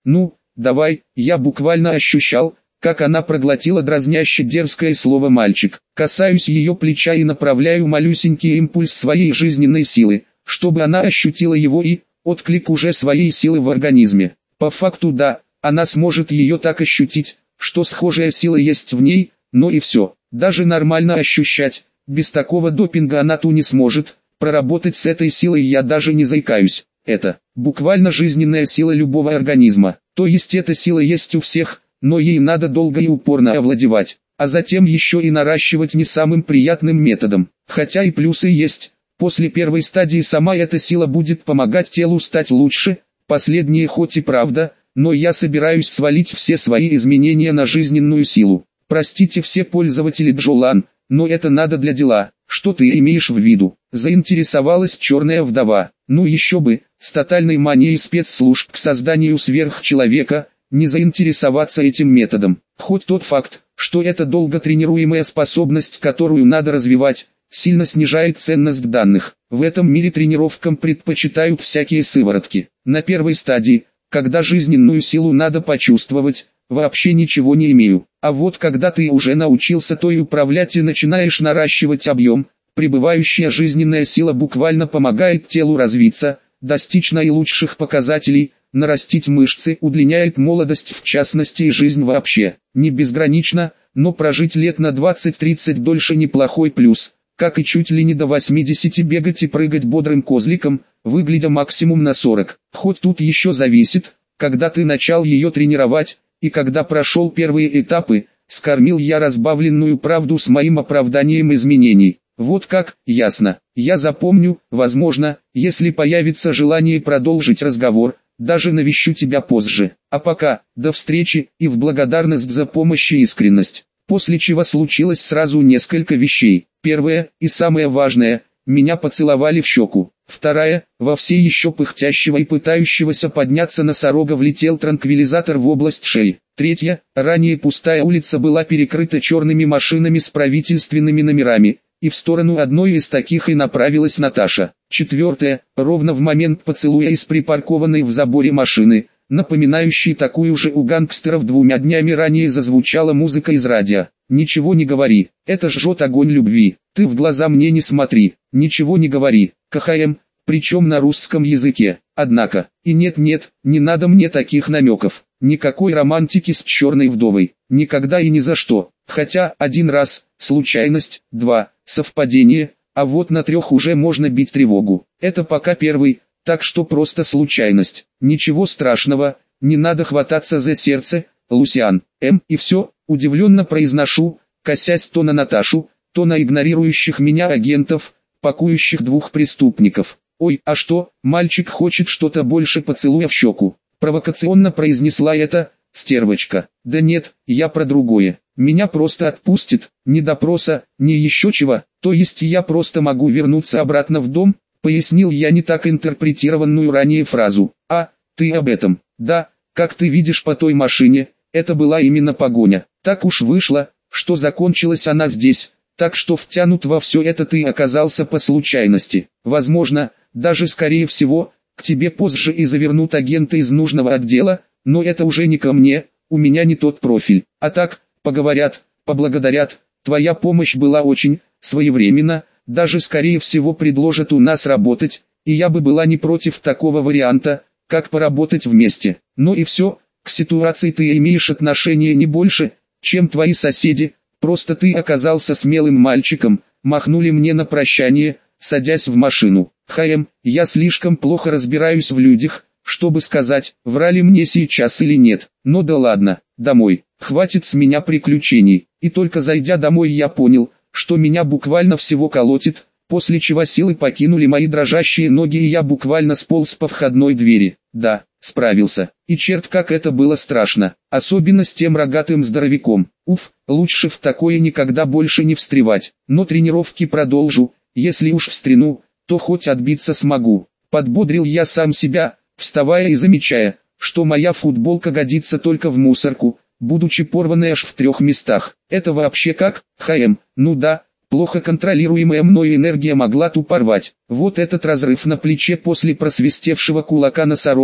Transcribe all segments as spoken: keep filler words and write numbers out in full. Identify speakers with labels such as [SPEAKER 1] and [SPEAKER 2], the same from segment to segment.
[SPEAKER 1] Ну, давай, я буквально ощущал, как она проглотила дразняще дерзкое слово «мальчик». Касаюсь ее плеча и направляю малюсенький импульс своей жизненной силы, чтобы она ощутила его и отклик уже своей силы в организме. По факту да, она сможет ее так ощутить, что схожая сила есть в ней, но и все. Даже нормально ощущать, без такого допинга она ту не сможет. Проработать с этой силой я даже не заикаюсь. Это буквально жизненная сила любого организма. То есть эта сила есть у всех, но ей надо долго и упорно овладевать, а затем еще и наращивать не самым приятным методом. Хотя и плюсы есть. После первой стадии сама эта сила будет помогать телу стать лучше, последнее хоть и правда, но я собираюсь свалить все свои изменения на жизненную силу. Простите все пользователи Джолан, но это надо для дела. Что ты имеешь в виду? Заинтересовалась черная вдова. Ну еще бы, с тотальной манией спецслужб к созданию сверхчеловека, не заинтересоваться этим методом. Хоть тот факт, что это долго тренируемая способность, которую надо развивать, сильно снижает ценность данных. В этом мире тренировкам предпочитают всякие сыворотки. На первой стадии, когда жизненную силу надо почувствовать, вообще ничего не имею. А вот когда ты уже научился то и управлять и начинаешь наращивать объем, прибывающая жизненная сила буквально помогает телу развиться, достичь наилучших показателей, нарастить мышцы, удлиняет молодость в частности и жизнь вообще. Не безгранично, но прожить лет на двадцать-тридцать дольше неплохой плюс. Как и чуть ли не до восьмидесяти бегать и прыгать бодрым козликом, выглядя максимум на сорок. Хоть тут еще зависит, когда ты начал ее тренировать, и когда прошел первые этапы, скормил я разбавленную правду с моим оправданием изменений. Вот как, ясно. Я запомню, возможно, если появится желание продолжить разговор, даже навещу тебя позже. А пока, до встречи, и в благодарность за помощь и искренность. После чего случилось сразу несколько вещей. Первое, и самое важное, меня поцеловали в щеку. Вторая, во все еще пыхтящего и пытающегося подняться носорога влетел транквилизатор в область шеи. Третья, ранее пустая улица была перекрыта черными машинами с правительственными номерами, и в сторону одной из таких и направилась Наташа. Четвертое, ровно в момент поцелуя из припаркованной в заборе машины, напоминающей такую же у гангстеров двумя днями ранее зазвучала музыка из радио. «Ничего не говори, это жжет огонь любви, ты в глаза мне не смотри, ничего не говори, КХМ, причем на русском языке, однако, и нет-нет, не надо мне таких намеков, никакой романтики с черной вдовой, никогда и ни за что, хотя, один раз, случайность, два, совпадение, а вот на трех уже можно бить тревогу, это пока первый, так что просто случайность, ничего страшного, не надо хвататься за сердце, Лусиан, М, и все, удивленно произношу, косясь то на Наташу, то на игнорирующих меня агентов, пакующих двух преступников. «Ой, а что, мальчик хочет что-то больше поцелуя в щеку?» Провокационно произнесла эта стервочка. «Да нет, я про другое. Меня просто отпустит, ни допроса, ни еще чего, то есть я просто могу вернуться обратно в дом?» Пояснил я не так интерпретированную ранее фразу. «А, ты об этом, да, как ты видишь по той машине, это была именно погоня. Так уж вышло, что закончилась она здесь, так что втянут во все это ты оказался по случайности. Возможно, даже скорее всего, к тебе позже и завернут агенты из нужного отдела, но это уже не ко мне, у меня не тот профиль. А так, поговорят, поблагодарят, твоя помощь была очень своевременна, даже скорее всего предложат у нас работать, и я бы была не против такого варианта, как поработать вместе. Но и все, к ситуации ты имеешь отношение не больше, чем твои соседи, просто ты оказался смелым мальчиком, махнули мне на прощание, садясь в машину. ХМ, я слишком плохо разбираюсь в людях, чтобы сказать, врали мне сейчас или нет. Но да ладно, домой, хватит с меня приключений. И только зайдя домой я понял, что меня буквально всего колотит, после чего силы покинули мои дрожащие ноги и я буквально сполз по входной двери. Да, справился. И черт как это было страшно, особенно с тем рогатым здоровяком. Уф, лучше в такое никогда больше не встревать. Но тренировки продолжу, если уж встряну, то хоть отбиться смогу. Подбодрил я сам себя, вставая и замечая, что моя футболка годится только в мусорку, будучи порванной аж в трех местах. Это вообще как? ХМ, ну да, плохо контролируемая мной энергия могла ту порвать. Вот этот разрыв на плече после просвистевшего кулака носорога,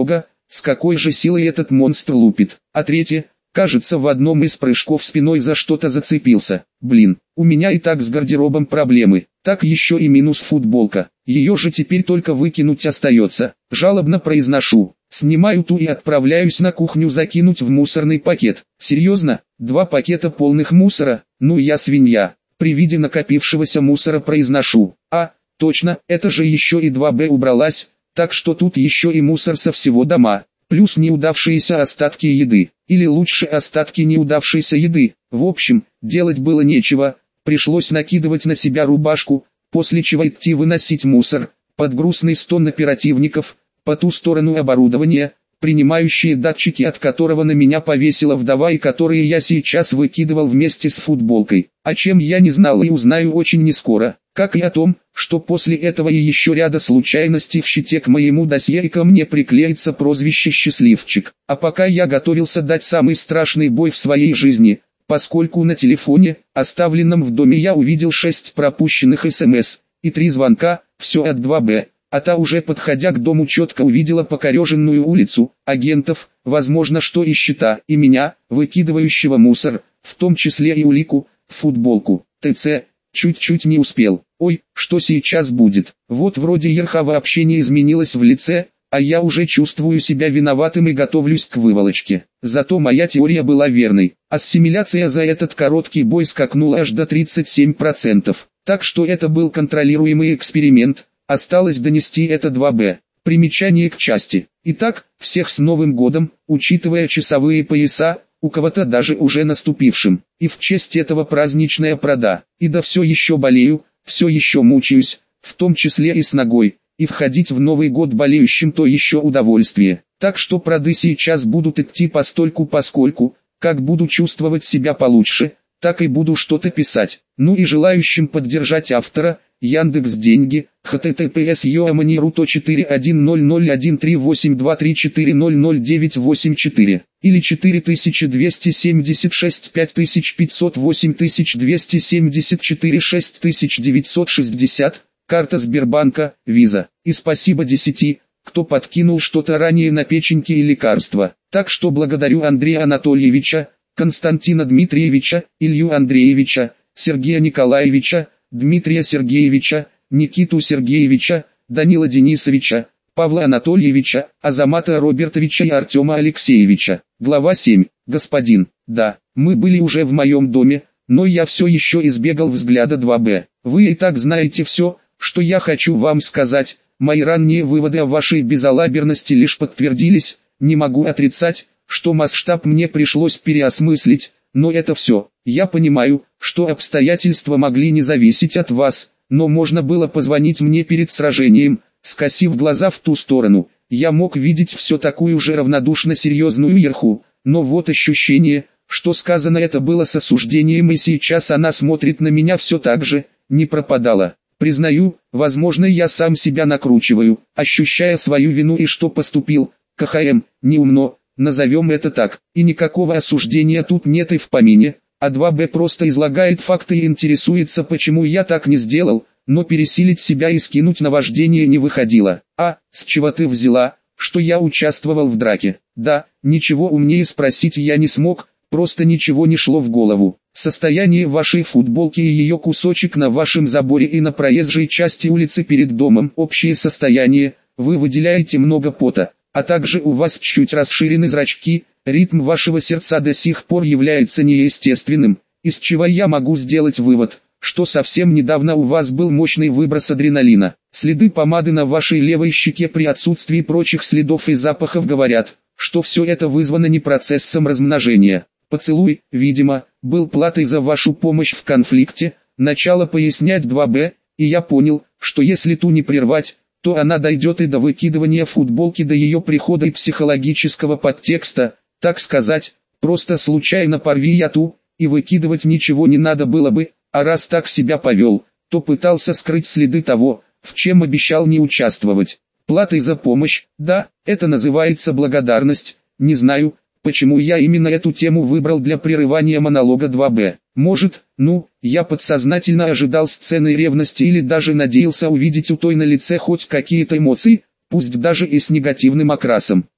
[SPEAKER 1] с какой же силой этот монстр лупит. А третье, кажется, в одном из прыжков спиной за что-то зацепился. Блин, у меня и так с гардеробом проблемы, так еще и минус футболка. Ее же теперь только выкинуть остается. Жалобно произношу. Снимаю ту и отправляюсь на кухню закинуть в мусорный пакет. Серьезно? Два пакета полных мусора? Ну я свинья. При виде накопившегося мусора произношу. А, точно, это же еще и два бэ убралась, так что тут еще и мусор со всего дома. Плюс неудавшиеся остатки еды. Или лучше остатки неудавшейся еды. В общем, делать было нечего. Пришлось накидывать на себя рубашку, после чего идти выносить мусор. Под грустный стон оперативников, по ту сторону оборудования, принимающие датчики, от которого на меня повесила вдова и которые я сейчас выкидывал вместе с футболкой. О чем я не знал и узнаю очень нескоро, как и о том, что после этого и еще ряда случайностей в щите к моему досье и ко мне приклеится прозвище «Счастливчик». А пока я готовился дать самый страшный бой в своей жизни, поскольку на телефоне, оставленном в доме, я увидел шесть пропущенных смс и три звонка, все от два бэ. А та уже подходя к дому четко увидела покореженную улицу, агентов, возможно что и счета, и меня, выкидывающего мусор, в том числе и улику, футболку, ТЦ, чуть-чуть не успел. Ой, что сейчас будет? Вот вроде Ерха вообще не изменилась в лице, а я уже чувствую себя виноватым и готовлюсь к выволочке. Зато моя теория была верной. Ассимиляция за этот короткий бой скакнула аж до тридцати семи процентов. Так что это был контролируемый эксперимент. Осталось донести это два бэ. Примечание к части. Итак, всех с Новым годом, учитывая часовые пояса, у кого-то даже уже наступившим. И в честь этого праздничная прода. И да все еще болею, все еще мучаюсь, в том числе и с ногой. И входить в Новый год болеющим то еще удовольствие. Так что проды сейчас будут идти постольку-поскольку, как буду чувствовать себя получше, так и буду что-то писать. Ну и желающим поддержать автора, Яндекс.Деньги, https yoamani.ru четыре один ноль ноль один три восемь два три четыре ноль ноль девять восемь четыре или четыре двести семьдесят шесть пять пятьсот восемь двести семьдесят четыре шесть девятьсот шестьдесят, карта Сбербанка, Виза. И спасибо десяти, кто подкинул что-то ранее на печеньки и лекарства. Так что благодарю Андрея Анатольевича, Константина Дмитриевича, Илью Андреевича, Сергея Николаевича, Дмитрия Сергеевича, Никиту Сергеевича, Данила Денисовича, Павла Анатольевича, Азамата Робертовича и Артема Алексеевича. Глава семь. Господин, да, мы были уже в моем доме, но я все еще избегал взгляда два бэ. Вы и так знаете все, что я хочу вам сказать. Мои ранние выводы о вашей безалаберности лишь подтвердились. Не могу отрицать, что масштаб мне пришлось переосмыслить, но это все. Я понимаю, что обстоятельства могли не зависеть от вас, но можно было позвонить мне перед сражением. Скосив глаза в ту сторону, я мог видеть все такую же равнодушно серьезную Ерху, но вот ощущение, что сказано это было с осуждением, и сейчас она смотрит на меня все так же, не пропадало. Признаю, возможно я сам себя накручиваю, ощущая свою вину и что поступил, КХМ, неумно, назовем это так, и никакого осуждения тут нет и в помине, а два бэ просто излагает факты и интересуется, почему я так не сделал, но пересилить себя и скинуть наваждение не выходило. А, с чего ты взяла, что я участвовал в драке? Да, ничего умнее спросить я не смог, просто ничего не шло в голову. Состояние вашей футболки и ее кусочек на вашем заборе и на проезжей части улицы перед домом, общее состояние, вы выделяете много пота, а также у вас чуть расширены зрачки, ритм вашего сердца до сих пор является неестественным, из чего я могу сделать вывод, что совсем недавно у вас был мощный выброс адреналина. Следы помады на вашей левой щеке при отсутствии прочих следов и запахов говорят, что все это вызвано не процессом размножения. Поцелуй, видимо, был платой за вашу помощь в конфликте, начало пояснять два бэ, и я понял, что если ту не прервать, то она дойдет и до выкидывания футболки, до ее прихода и психологического подтекста, так сказать, просто случайно порви я ту, и выкидывать ничего не надо было бы, а раз так себя повел, то пытался скрыть следы того, в чем обещал не участвовать. Платой за помощь, да, это называется благодарность, не знаю, почему я именно эту тему выбрал для прерывания монолога два бэ. Может, ну, я подсознательно ожидал сцены ревности или даже надеялся увидеть у той на лице хоть какие-то эмоции, пусть даже и с негативным окрасом.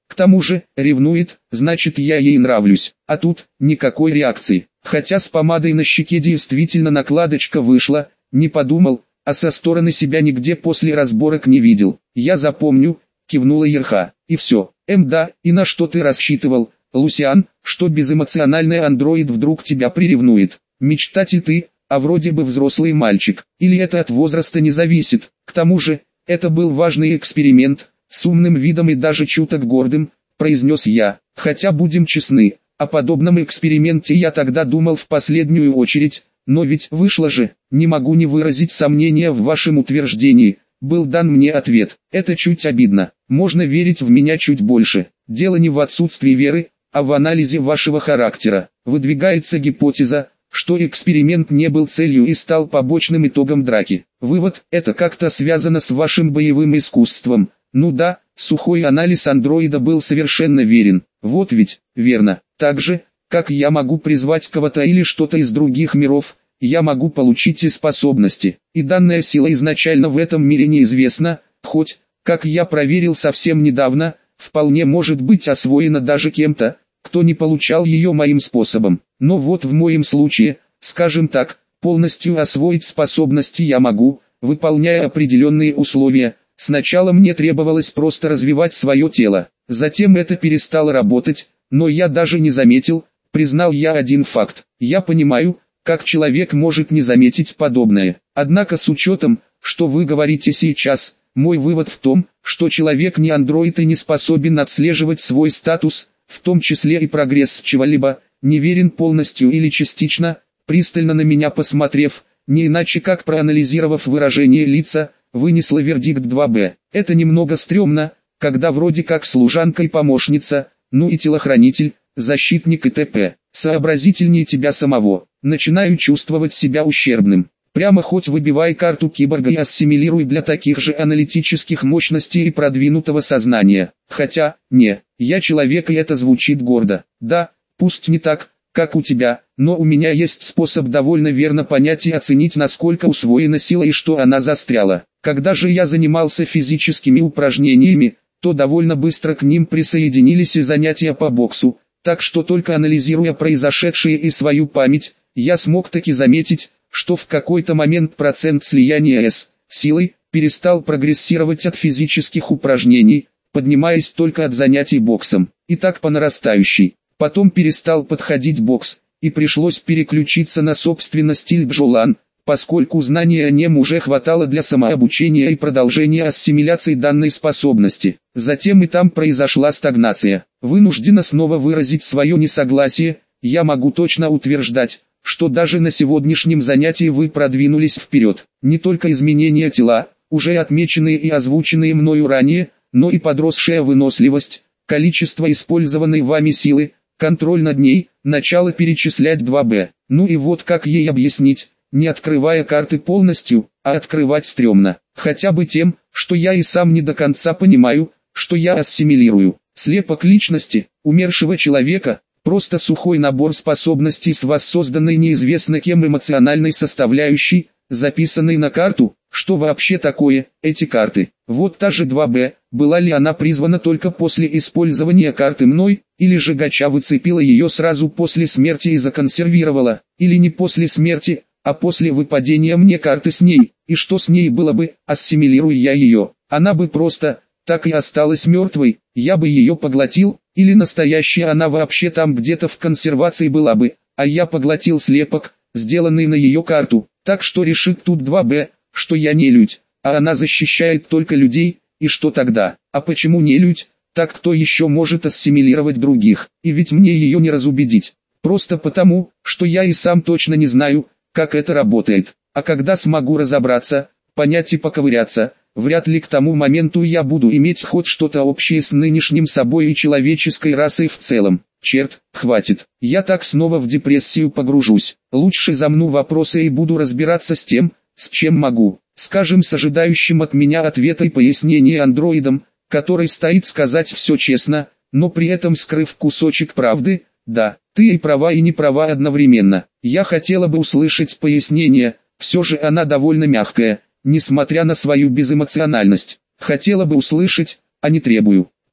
[SPEAKER 1] К тому же, ревнует, значит я ей нравлюсь. А тут, никакой реакции. Хотя с помадой на щеке действительно накладочка вышла, не подумал, а со стороны себя нигде после разборок не видел. Я запомню, кивнула Ерха. И все. Эм да, и на что ты рассчитывал, Лусиан, что безэмоциональный андроид вдруг тебя приревнует? Мечтатель ты, а вроде бы взрослый мальчик. Или это от возраста не зависит? К тому же, это был важный эксперимент, с умным видом и даже чуток гордым, произнес я. Хотя будем честны, о подобном эксперименте я тогда думал в последнюю очередь, но ведь вышло же, не могу не выразить сомнения в вашем утверждении. Был дан мне ответ. Это чуть обидно. Можно верить в меня чуть больше. Дело не в отсутствии веры, а в анализе вашего характера. Выдвигается гипотеза, что эксперимент не был целью и стал побочным итогом драки. Вывод: это как-то связано с вашим боевым искусством. Ну да, сухой анализ андроида был совершенно верен. Вот ведь, верно. Так же, как я могу призвать кого-то или что-то из других миров, я могу получить и способности. И данная сила изначально в этом мире неизвестна, хоть, как я проверил совсем недавно, вполне может быть освоена даже кем-то, кто не получал ее моим способом. Но вот в моем случае, скажем так, полностью освоить способности я могу, выполняя определенные условия. Сначала мне требовалось просто развивать свое тело, затем это перестало работать, но я даже не заметил, признал я один факт. Я понимаю, как человек может не заметить подобное. Однако с учетом, что вы говорите сейчас, мой вывод в том, что человек не андроид и не способен отслеживать свой статус, в том числе и прогресс чего-либо, не верен полностью или частично, пристально на меня посмотрев, не иначе как проанализировав выражение лица, вынесла вердикт два бэ. Это немного стрёмно, когда вроде как служанка и помощница, ну и телохранитель, защитник и т.п. Сообразительнее тебя самого. Начинаю чувствовать себя ущербным. Прямо хоть выбивай карту киборга и ассимилируй для таких же аналитических мощностей и продвинутого сознания. Хотя, не, я человек и это звучит гордо. Да, пусть не так, как у тебя, но у меня есть способ довольно верно понять и оценить, насколько усвоена сила и что она застряла. Когда же я занимался физическими упражнениями, то довольно быстро к ним присоединились и занятия по боксу, так что только анализируя произошедшее и свою память, я смог таки заметить, что в какой-то момент процент слияния с силой перестал прогрессировать от физических упражнений, поднимаясь только от занятий боксом, и так по нарастающей. Потом перестал подходить бокс, и пришлось переключиться на собственно стиль Бджолан, поскольку знания о нем уже хватало для самообучения и продолжения ассимиляции данной способности. Затем и там произошла стагнация. Вынуждена снова выразить свое несогласие, я могу точно утверждать, что даже на сегодняшнем занятии вы продвинулись вперед. Не только изменения тела, уже отмеченные и озвученные мною ранее, но и подросшая выносливость, количество использованной вами силы, контроль над ней, начало перечислять два бэ. Ну и вот как ей объяснить, не открывая карты полностью, а открывать стрёмно. Хотя бы тем, что я и сам не до конца понимаю, что я ассимилирую. Слепок личности, умершего человека, просто сухой набор способностей с воссозданной неизвестно кем эмоциональной составляющей, записанной на карту. Что вообще такое эти карты? Вот та же два бэ, была ли она призвана только после использования карты мной, или же Гача выцепила ее сразу после смерти и законсервировала, или не после смерти, а после выпадения мне карты с ней, и что с ней было бы, ассимилируя я ее? Она бы просто, так и осталась мертвой, я бы ее поглотил, или настоящая она вообще там где-то в консервации была бы, а я поглотил слепок, сделанный на ее карту. Так что решит тут два бэ, что я не людь, а она защищает только людей, и что тогда? А почему не людь? Так кто еще может ассимилировать других? И ведь мне ее не разубедить. Просто потому, что я и сам точно не знаю, как это работает. А когда смогу разобраться, понять и поковыряться, вряд ли к тому моменту я буду иметь хоть что-то общее с нынешним собой и человеческой расой в целом. Черт, хватит. Я так снова в депрессию погружусь. Лучше замну вопросы и буду разбираться с тем, с чем могу. Скажем, с ожидающим от меня ответа и пояснения андроидом, который стоит сказать все честно, но при этом скрыв кусочек правды. Да, ты и права и не права одновременно. Я хотела бы услышать пояснение, все же она довольно мягкая, несмотря на свою безэмоциональность. Хотела бы услышать, а не требую.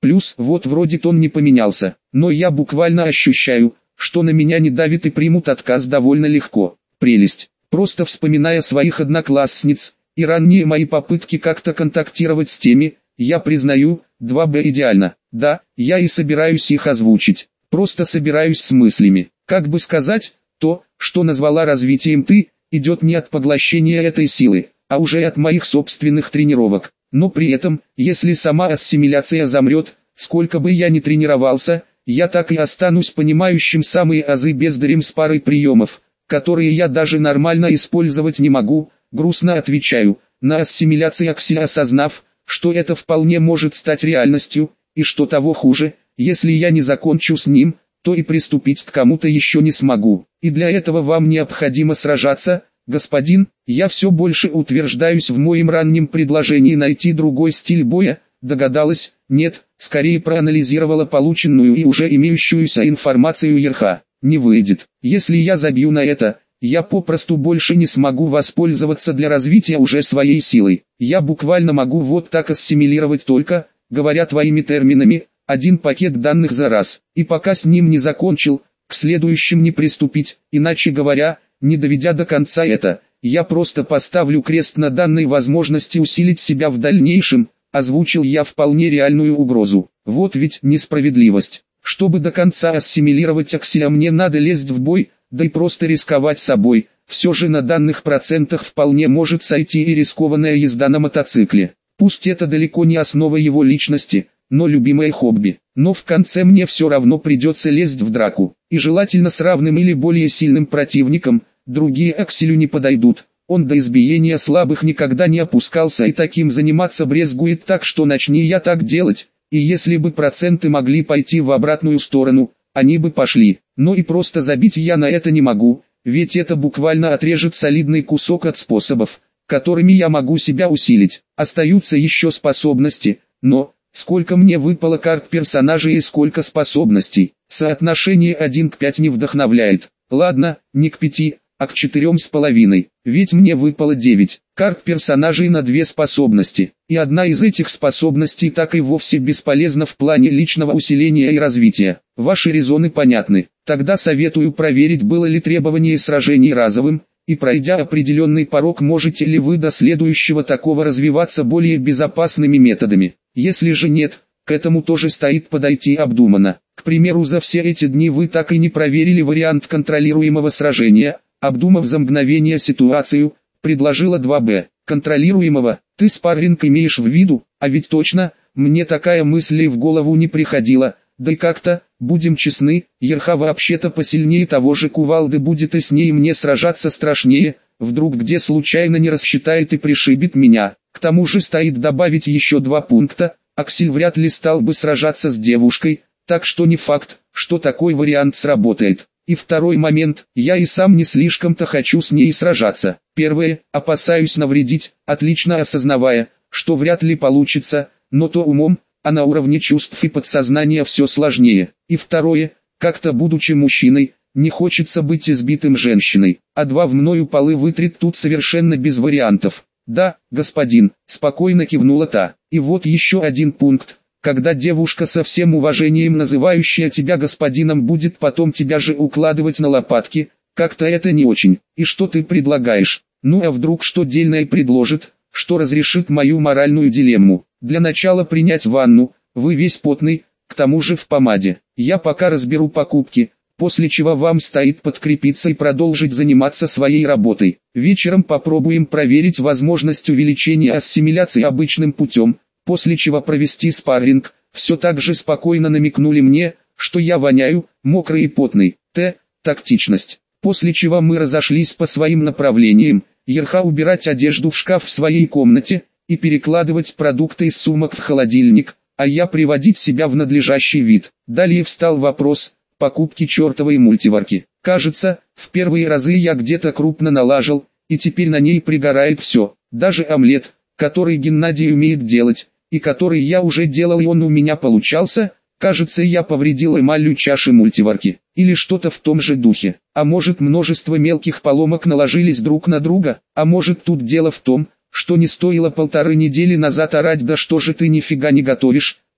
[SPEAKER 1] Плюс, вот вроде тон не поменялся, но я буквально ощущаю, что на меня не давит и примут отказ довольно легко. Прелесть. Просто вспоминая своих одноклассниц, и ранние мои попытки как-то контактировать с теми, я признаю, два бэ идеально. Да, я и собираюсь их озвучить. Просто собираюсь с мыслями. Как бы сказать, то, что назвала развитием ты, идет не от поглощения этой силы, а уже от моих собственных тренировок. Но при этом, если сама ассимиляция замрет, сколько бы я ни тренировался, я так и останусь понимающим самые азы бездарем с парой приемов, которые я даже нормально использовать не могу. Грустно отвечаю, на ассимиляции Акселя, осознав, что это вполне может стать реальностью, и что того хуже, если я не закончу с ним, то и приступить к кому-то еще не смогу. И для этого вам необходимо сражаться, господин. Я все больше утверждаюсь в моем раннем предложении найти другой стиль боя. Догадалась? Нет, скорее проанализировала полученную и уже имеющуюся информацию Ерха. Не выйдет. Если я забью на это, я попросту больше не смогу воспользоваться для развития уже своей силой. Я буквально могу вот так ассимилировать только, говоря твоими терминами, один пакет данных за раз. И пока с ним не закончил, к следующим не приступить. Иначе говоря, не доведя до конца это, я просто поставлю крест на данной возможности усилить себя в дальнейшем. Озвучил я вполне реальную угрозу. Вот ведь несправедливость. Чтобы до конца ассимилировать Акселя, мне надо лезть в бой, да и просто рисковать собой. Все же на данных процентах вполне может сойти и рискованная езда на мотоцикле. Пусть это далеко не основа его личности, но любимое хобби. Но в конце мне все равно придется лезть в драку. И желательно с равным или более сильным противником. Другие Акселю не подойдут. Он до избиения слабых никогда не опускался и таким заниматься брезгует, так что начни я так делать. И если бы проценты могли пойти в обратную сторону, они бы пошли. Но и просто забить я на это не могу, ведь это буквально отрежет солидный кусок от способов, которыми я могу себя усилить. Остаются еще способности, но сколько мне выпало карт персонажей и сколько способностей. Соотношение один к пяти не вдохновляет. Ладно, не к пяти, а к четырем с половиной, ведь мне выпало девять карт персонажей на две способности, и одна из этих способностей так и вовсе бесполезна в плане личного усиления и развития. Ваши резоны понятны, тогда советую проверить, было ли требование сражений разовым, и пройдя определенный порог, можете ли вы до следующего такого развиваться более безопасными методами. Если же нет, к этому тоже стоит подойти обдуманно. К примеру, за все эти дни вы так и не проверили вариант контролируемого сражения. Обдумав за мгновение ситуацию, предложила два бэ. Контролируемого, ты спарринг имеешь в виду, а ведь точно, мне такая мысль и в голову не приходила, да и как-то, будем честны, Ерха вообще-то посильнее того же кувалды будет, и с ней мне сражаться страшнее, вдруг где случайно не рассчитает и пришибет меня. К тому же стоит добавить еще два пункта, Аксель вряд ли стал бы сражаться с девушкой, так что не факт, что такой вариант сработает. И второй момент, я и сам не слишком-то хочу с ней сражаться. Первое, опасаюсь навредить, отлично осознавая, что вряд ли получится, но то умом, а на уровне чувств и подсознания все сложнее. И второе, как-то будучи мужчиной, не хочется быть избитым женщиной, а два в мною полы вытрет тут совершенно без вариантов. Да, господин, спокойно кивнула та. И вот еще один пункт. Когда девушка со всем уважением, называющая тебя господином, будет потом тебя же укладывать на лопатки, как-то это не очень. И что ты предлагаешь? Ну а вдруг что дельное предложит, что разрешит мою моральную дилемму? Для начала принять ванну, вы весь потный, к тому же в помаде. Я пока разберу покупки, после чего вам стоит подкрепиться и продолжить заниматься своей работой. Вечером попробуем проверить возможность увеличения ассимиляции обычным путем. После чего провести спарринг. Все так же спокойно намекнули мне, что я воняю, мокрый и потный. Т. Тактичность. После чего мы разошлись по своим направлениям. Ерха убирать одежду в шкаф в своей комнате и перекладывать продукты из сумок в холодильник, а я приводить себя в надлежащий вид. Далее встал вопрос покупки чертовой мультиварки. Кажется, в первые разы я где-то крупно налажал, и теперь на ней пригорает все, даже омлет, который Геннадий умеет делать, и который я уже делал, и он у меня получался. Кажется, я повредил эмалью чаши мультиварки, или что-то в том же духе. А может, множество мелких поломок наложились друг на друга, а может, тут дело в том, что не стоило полторы недели назад орать: да что же ты нифига не готовишь,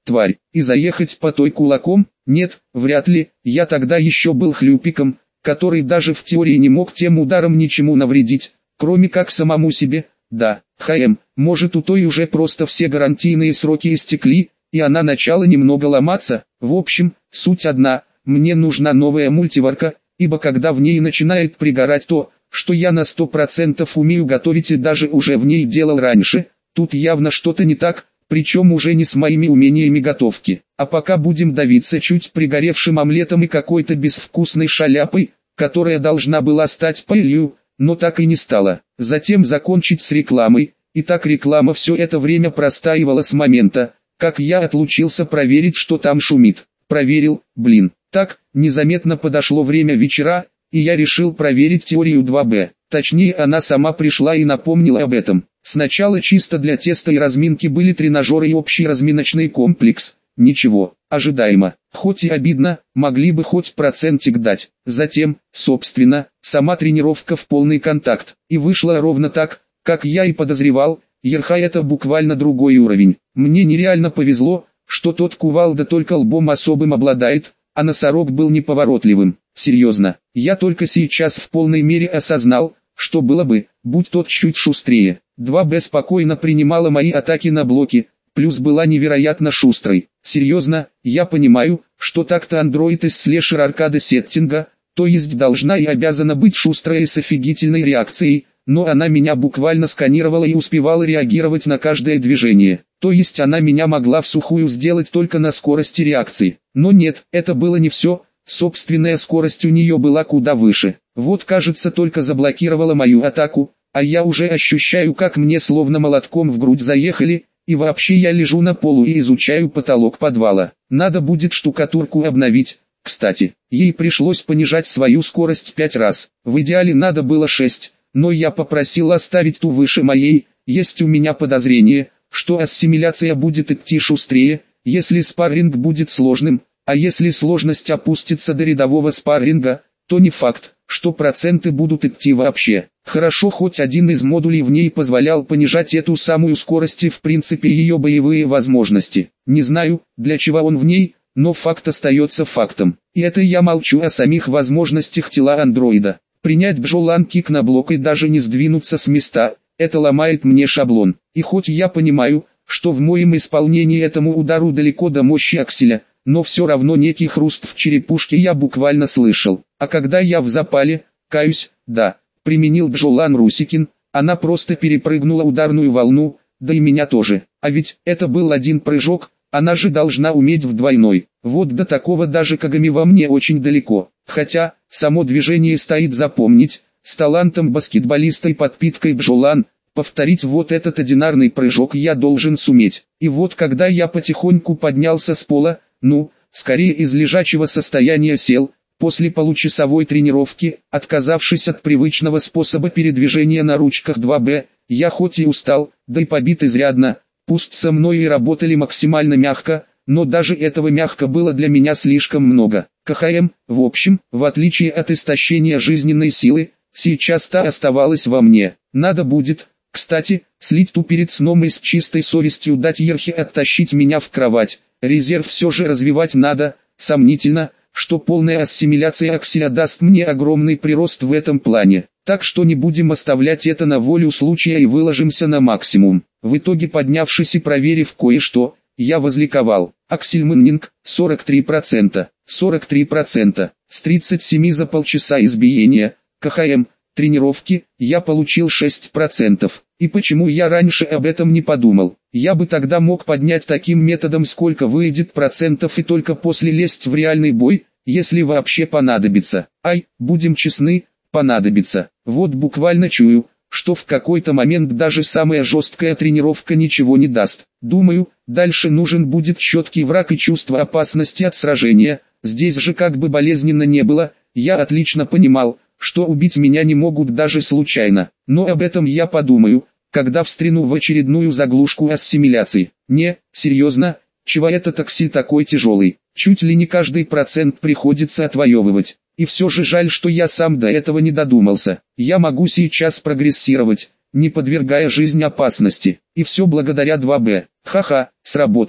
[SPEAKER 1] тварь, и заехать по той кулаком? Нет, вряд ли, я тогда еще был хлюпиком, который даже в теории не мог тем ударом ничему навредить, кроме как самому себе. Да, ХМ, может у той уже просто все гарантийные сроки истекли, и она начала немного ломаться. В общем, суть одна, мне нужна новая мультиварка, ибо когда в ней начинает пригорать то, что я на сто процентов умею готовить и даже уже в ней делал раньше, тут явно что-то не так, причем уже не с моими умениями готовки. А пока будем давиться чуть пригоревшим омлетом и какой-то безвкусной шаляпой, которая должна была стать пылью, но так и не стала. Затем закончить с рекламой. И так реклама все это время простаивала с момента, как я отлучился проверить, что там шумит. Проверил, блин. Так, незаметно подошло время вечера, и я решил проверить теорию два бэ. Точнее, она сама пришла и напомнила об этом. Сначала чисто для теста и разминки были тренажеры и общий разминочный комплекс. Ничего, ожидаемо. Хоть и обидно, могли бы хоть процентик дать. Затем, собственно, сама тренировка в полный контакт. И вышло ровно так, как я и подозревал. Ерха это буквально другой уровень. Мне нереально повезло, что тот кувалда только лбом особым обладает, а носорог был неповоротливым. Серьезно, я только сейчас в полной мере осознал, что было бы, будь тот чуть шустрее. два бэ спокойно принимала мои атаки на блоки, плюс была невероятно шустрой. Серьезно, я понимаю, что так-то андроид из слэшер аркады сеттинга, то есть должна и обязана быть шустрой и с офигительной реакцией, но она меня буквально сканировала и успевала реагировать на каждое движение. То есть она меня могла всухую сделать только на скорости реакции. Но нет, это было не все, собственная скорость у нее была куда выше. Вот кажется только заблокировала мою атаку, а я уже ощущаю, как мне словно молотком в грудь заехали, и вообще я лежу на полу и изучаю потолок подвала. Надо будет штукатурку обновить. Кстати, ей пришлось понижать свою скорость пять раз, в идеале надо было шесть, но я попросил оставить ту выше моей. Есть у меня подозрение, что ассимиляция будет идти шустрее, если спарринг будет сложным, а если сложность опустится до рядового спарринга, то не факт, что проценты будут идти вообще. Хорошо, хоть один из модулей в ней позволял понижать эту самую скорость и в принципе ее боевые возможности. Не знаю, для чего он в ней, но факт остается фактом. И это я молчу о самих возможностях тела андроида. Принять бжолан-кик на блок и даже не сдвинуться с места, это ломает мне шаблон. И хоть я понимаю, что в моем исполнении этому удару далеко до мощи акселя, но все равно некий хруст в черепушке я буквально слышал. А когда я в запале, каюсь, да, применил бжолан Русикин, она просто перепрыгнула ударную волну, да и меня тоже. А ведь это был один прыжок, она же должна уметь в двойной. Вот до такого даже Кагами во мне очень далеко. Хотя, само движение стоит запомнить, с талантом баскетболиста и подпиткой бжолан, повторить вот этот одинарный прыжок я должен суметь. И вот когда я потихоньку поднялся с пола, ну, скорее из лежачего состояния сел, после получасовой тренировки, отказавшись от привычного способа передвижения на ручках два бэ, я хоть и устал, да и побит изрядно, пусть со мной и работали максимально мягко, но даже этого мягко было для меня слишком много. КХМ, в общем, в отличие от истощения жизненной силы, сейчас та оставалась во мне. Надо будет, кстати, слить ту перед сном и с чистой совестью дать Ерхе оттащить меня в кровать. Резерв все же развивать надо, сомнительно, что полная ассимиляция акселя даст мне огромный прирост в этом плане. Так что не будем оставлять это на волю случая и выложимся на максимум. В итоге, поднявшись и проверив кое-что, я возликовал. Аксель-мэннинг сорок три процента, сорок три процента, с тридцать семи за полчаса избиения, КХМ, тренировки, я получил шесть процентов. И почему я раньше об этом не подумал? Я бы тогда мог поднять таким методом сколько выйдет процентов и только после лезть в реальный бой, если вообще понадобится. Ай, будем честны, понадобится. Вот буквально чую, что в какой-то момент даже самая жесткая тренировка ничего не даст. Думаю, дальше нужен будет четкий враг и чувство опасности от сражения. Здесь же как бы болезненно не было, я отлично понимал, что убить меня не могут даже случайно. Но об этом я подумаю, когда встряну в очередную заглушку ассимиляции. Не, серьезно, чего этот аксель такой тяжелый? Чуть ли не каждый процент приходится отвоевывать. И все же жаль, что я сам до этого не додумался. Я могу сейчас прогрессировать, не подвергая жизнь опасности. И все благодаря два бэ. Ха-ха, сработало.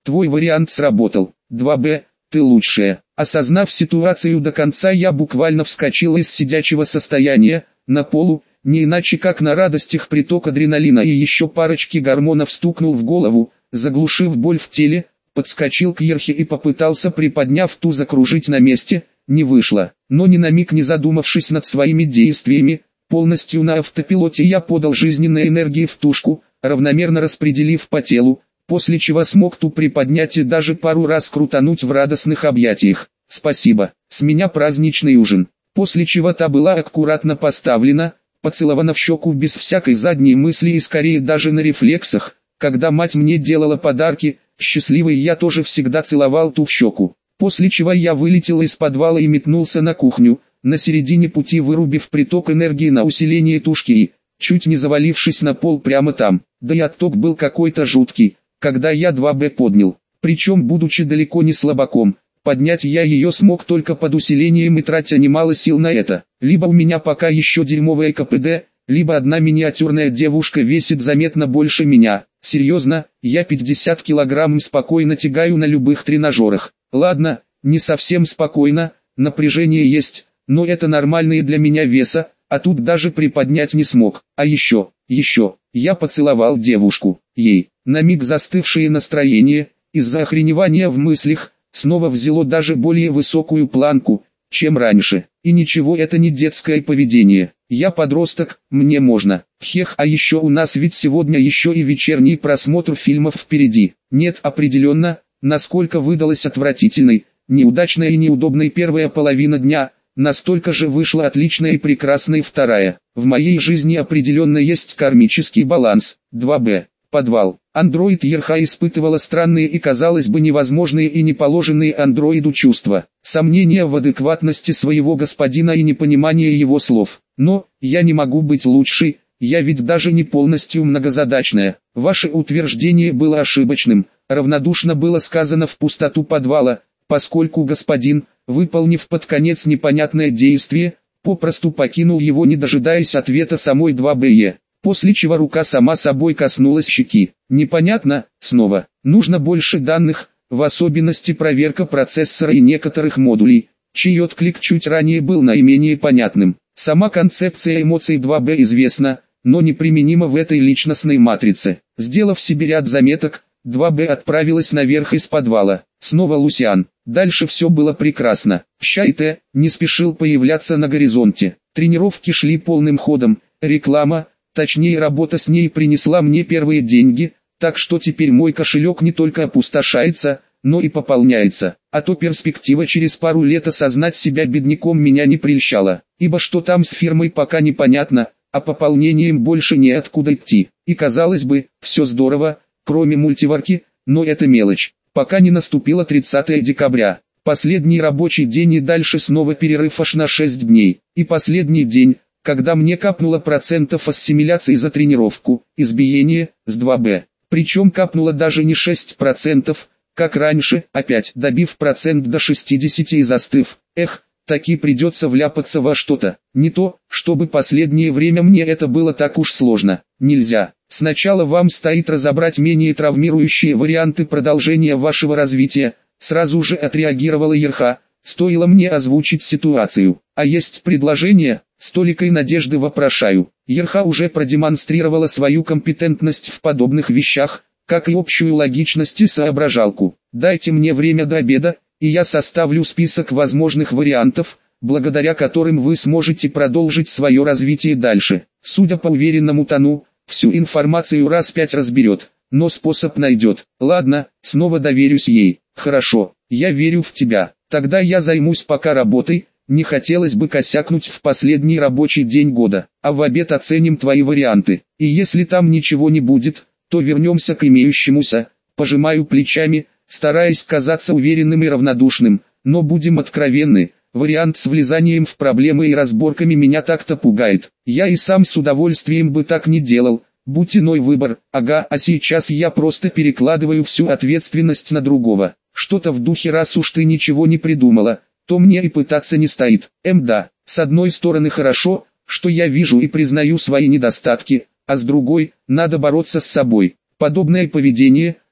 [SPEAKER 1] твой вариант сработал. два бэ, ты лучшая. Осознав ситуацию до конца, я буквально вскочил из сидячего состояния, на полу, не иначе как на радостях приток адреналина и еще парочки гормонов стукнул в голову, заглушив боль в теле, подскочил к Ерхе и попытался, приподняв ту, закружить на месте. Не вышло, но ни на миг не задумавшись над своими действиями, полностью на автопилоте я подал жизненной энергии в тушку, равномерно распределив по телу, после чего смог ту приподнять и даже пару раз крутануть в радостных объятиях. Спасибо, с меня праздничный ужин. После чего та была аккуратно поставлена, поцелована в щеку без всякой задней мысли и скорее даже на рефлексах. Когда мать мне делала подарки, счастливый я тоже всегда целовал ту в щеку. После чего я вылетел из подвала и метнулся на кухню, на середине пути вырубив приток энергии на усиление тушки и, чуть не завалившись на пол прямо там. Да и отток был какой-то жуткий, когда я два бэ поднял. Причем, будучи далеко не слабаком, поднять я ее смог только под усилением и тратя немало сил на это. Либо у меня пока еще дерьмовое ка пэ дэ, либо одна миниатюрная девушка весит заметно больше меня. Серьезно, я пятьдесят килограмм спокойно тягаю на любых тренажерах. Ладно, не совсем спокойно, напряжение есть, но это нормальные для меня веса, а тут даже приподнять не смог. А еще, еще, я поцеловал девушку. Ей, на миг застывшее настроение, из-за охреневания в мыслях, снова взяло даже более высокую планку, чем раньше. И ничего, это не детское поведение. Я подросток, мне можно. Хех, а еще у нас ведь сегодня еще и вечерний просмотр фильмов впереди. Нет, определенно, насколько выдалась отвратительной, неудачной и неудобной первая половина дня, настолько же вышла отличная и прекрасная вторая. В моей жизни определенно есть кармический баланс. два бэ. Подвал. Андроид Ерха испытывала странные и, казалось бы, невозможные и неположенные андроиду чувства. Сомнения в адекватности своего господина и непонимание его слов. Но, я не могу быть лучшей, я ведь даже не полностью многозадачная. Ваше утверждение было ошибочным, равнодушно было сказано в пустоту подвала, поскольку господин, выполнив под конец непонятное действие, попросту покинул его, не дожидаясь ответа самой два бэ. После чего рука сама собой коснулась щеки. Непонятно, снова, нужно больше данных, в особенности проверка процессора и некоторых модулей, чей отклик чуть ранее был наименее понятным. Сама концепция эмоций два бэ известна, но неприменима в этой личностной матрице. Сделав себе ряд заметок, два бэ отправилась наверх из подвала. Снова Лусиан. Дальше все было прекрасно. Щайте не спешил появляться на горизонте. Тренировки шли полным ходом, реклама, точнее работа с ней принесла мне первые деньги, так что теперь мой кошелек не только опустошается, но и пополняется. А то перспектива через пару лет осознать себя бедняком меня не прельщала, ибо что там с фирмой пока непонятно, а пополнением больше неоткуда идти. И казалось бы, все здорово, кроме мультиварки, но это мелочь. Пока не наступило тридцатое декабря. Последний рабочий день и дальше снова перерыв аж на шесть дней. И последний день, когда мне капнуло процентов ассимиляции за тренировку, избиение, с два бэ. Причем капнуло даже не шесть процентов, как раньше, опять добив процент до шестидесяти и застыв. Эх, таки придется вляпаться во что-то. Не то, чтобы последнее время мне это было так уж сложно. Нельзя. Сначала вам стоит разобрать менее травмирующие варианты продолжения вашего развития. Сразу же отреагировала Ерха. Стоило мне озвучить ситуацию. А есть предложение? С толикой надежды вопрошаю. Ерха уже продемонстрировала свою компетентность в подобных вещах, как и общую логичность и соображалку. Дайте мне время до обеда, и я составлю список возможных вариантов, благодаря которым вы сможете продолжить свое развитие дальше. Судя по уверенному тону, всю информацию раз пять разберет, но способ найдет. Ладно, снова доверюсь ей. Хорошо, я верю в тебя. Тогда я займусь пока работой, не хотелось бы косякнуть в последний рабочий день года, а в обед оценим твои варианты. И если там ничего не будет, то вернемся к имеющемуся. Пожимаю плечами, стараясь казаться уверенным и равнодушным, но будем откровенны, вариант с влезанием в проблемы и разборками меня так-то пугает. Я и сам с удовольствием бы так не делал, будь иной выбор, ага, а сейчас я просто перекладываю всю ответственность на другого. Что-то в духе: раз уж ты ничего не придумала, то мне и пытаться не стоит. Эм да, с одной стороны хорошо, что я вижу и признаю свои недостатки, а с другой, надо бороться с собой. Подобное поведение,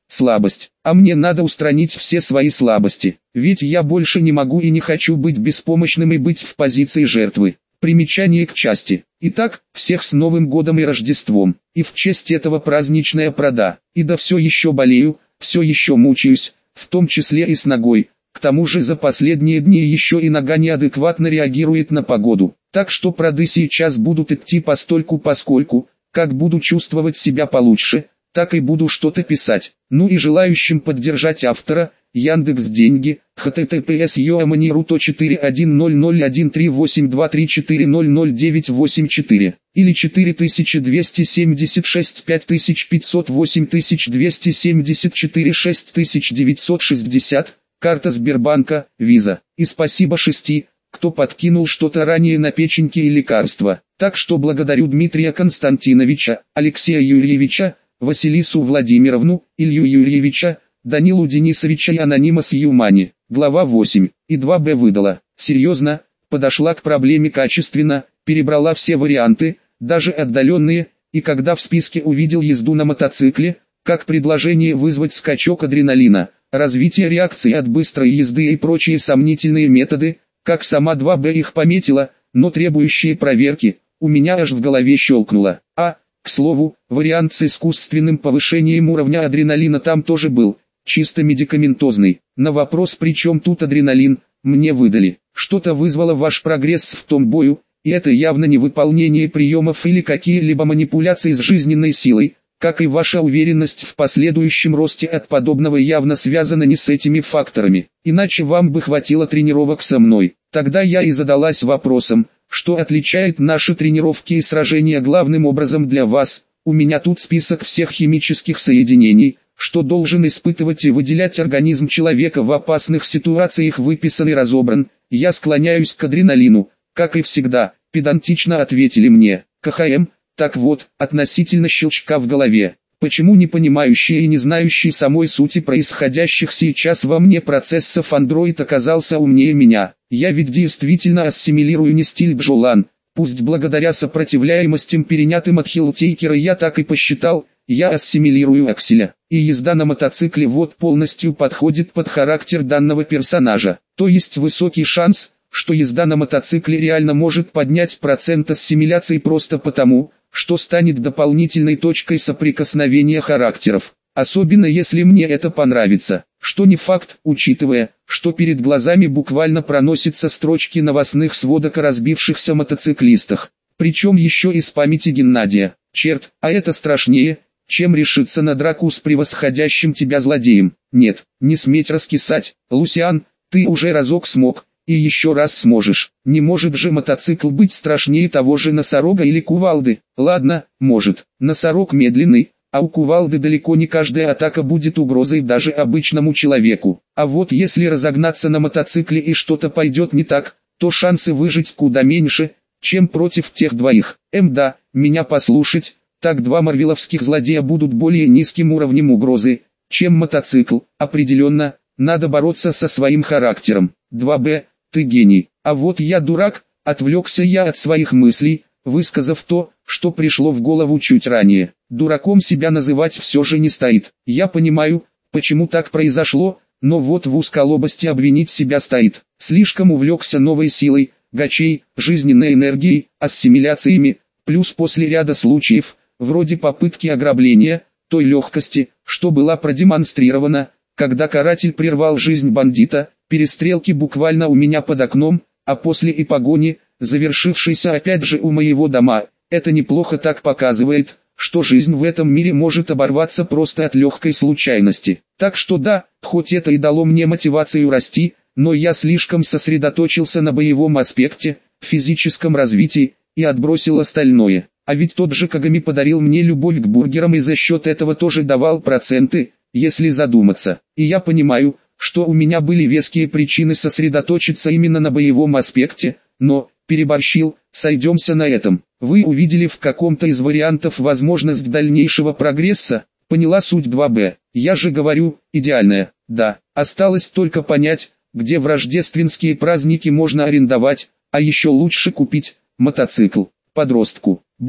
[SPEAKER 1] слабость. А мне надо устранить все свои слабости, ведь я больше не могу и не хочу быть беспомощным и быть в позиции жертвы. Примечание к части. Итак, всех с Новым годом и Рождеством, и в честь этого праздничная прода. И да все еще болею, все еще мучаюсь, в том числе и с ногой. К тому же за последние дни еще и нога неадекватно реагирует на погоду. Так что проды сейчас будут идти постольку-поскольку, как буду чувствовать себя получше, так и буду что-то писать. Ну и желающим поддержать автора, Яндекс.Деньги, https yoamani.ru четыре один ноль ноль один три восемь два три четыре ноль ноль девять восемь четыре или четыре двести семьдесят шесть пять пятьсот восемь двести семьдесят четыре шесть девятьсот шестьдесят, карта Сбербанка, Виза. И спасибо шести, кто подкинул что-то ранее на печеньки и лекарства. Так что благодарю Дмитрия Константиновича, Алексея Юрьевича, Василису Владимировну, Илью Юрьевича, Данилу Денисовича и Анонимас Юмани. Глава восемь. И два бэ выдала. Серьезно, подошла к проблеме качественно, перебрала все варианты, даже отдаленные, и когда в списке увидел езду на мотоцикле, как предложение вызвать скачок адреналина, развитие реакции от быстрой езды и прочие сомнительные методы, как сама два бэ их пометила, но требующие проверки, у меня аж в голове щелкнуло. А, к слову, вариант с искусственным повышением уровня адреналина там тоже был, чисто медикаментозный. На вопрос «при чем тут адреналин?» мне выдали. Что-то вызвало ваш прогресс в том бою, и это явно не выполнение приемов или какие-либо манипуляции с жизненной силой, как и ваша уверенность в последующем росте от подобного явно связана не с этими факторами. Иначе вам бы хватило тренировок со мной. Тогда я и задалась вопросом, что отличает наши тренировки и сражения главным образом для вас. У меня тут список всех химических соединений, что должен испытывать и выделять организм человека в опасных ситуациях, выписан и разобран. Я склоняюсь к адреналину, как и всегда, педантично ответили мне. ка ха эм, так вот, относительно щелчка в голове. Почему не понимающий и не знающий самой сути происходящих сейчас во мне процессов андроид оказался умнее меня? Я ведь действительно ассимилирую не стиль Бджолан, пусть благодаря сопротивляемостям, перенятым от Хилтейкера, я так и посчитал. Я ассимилирую Акселя, и езда на мотоцикле вот полностью подходит под характер данного персонажа. То есть высокий шанс, что езда на мотоцикле реально может поднять процент ассимиляции просто потому, что станет дополнительной точкой соприкосновения характеров. Особенно если мне это понравится, что не факт, учитывая, что перед глазами буквально проносятся строчки новостных сводок о разбившихся мотоциклистах. Причем еще из памяти Геннадия. Черт, а это страшнее, чем решиться на драку с превосходящим тебя злодеем. Нет, не сметь раскисать, Лусиан, ты уже разок смог, и еще раз сможешь. Не может же мотоцикл быть страшнее того же носорога или кувалды. Ладно, может, носорог медленный, а у кувалды далеко не каждая атака будет угрозой даже обычному человеку. А вот если разогнаться на мотоцикле и что-то пойдет не так, то шансы выжить куда меньше, чем против тех двоих. Эм да, меня послушать, так два марвеловских злодея будут более низким уровнем угрозы, чем мотоцикл. Определенно, надо бороться со своим характером. два бэ, ты гений. А вот я дурак, отвлекся я от своих мыслей, высказав то, что пришло в голову чуть ранее. Дураком себя называть все же не стоит. Я понимаю, почему так произошло, но вот в узколобости обвинить себя стоит. Слишком увлекся новой силой, гачей, жизненной энергией, ассимиляциями, плюс после ряда случаев, вроде попытки ограбления, той легкости, что была продемонстрирована, когда каратель прервал жизнь бандита, перестрелки буквально у меня под окном, а после и погони, завершившейся опять же у моего дома. Это неплохо так показывает, что жизнь в этом мире может оборваться просто от легкой случайности. Так что да, хоть это и дало мне мотивацию расти, но я слишком сосредоточился на боевом аспекте, физическом развитии, и отбросил остальное. А ведь тот же Кагами подарил мне любовь к бургерам и за счет этого тоже давал проценты, если задуматься. И я понимаю, что у меня были веские причины сосредоточиться именно на боевом аспекте, но, переборщил, сойдемся на этом. Вы увидели в каком-то из вариантов возможность дальнейшего прогресса, поняла суть два бэ. Я же говорю, идеальная, да. Осталось только понять, где в рождественские праздники можно арендовать, а еще лучше купить мотоцикл. Подростку. Блин,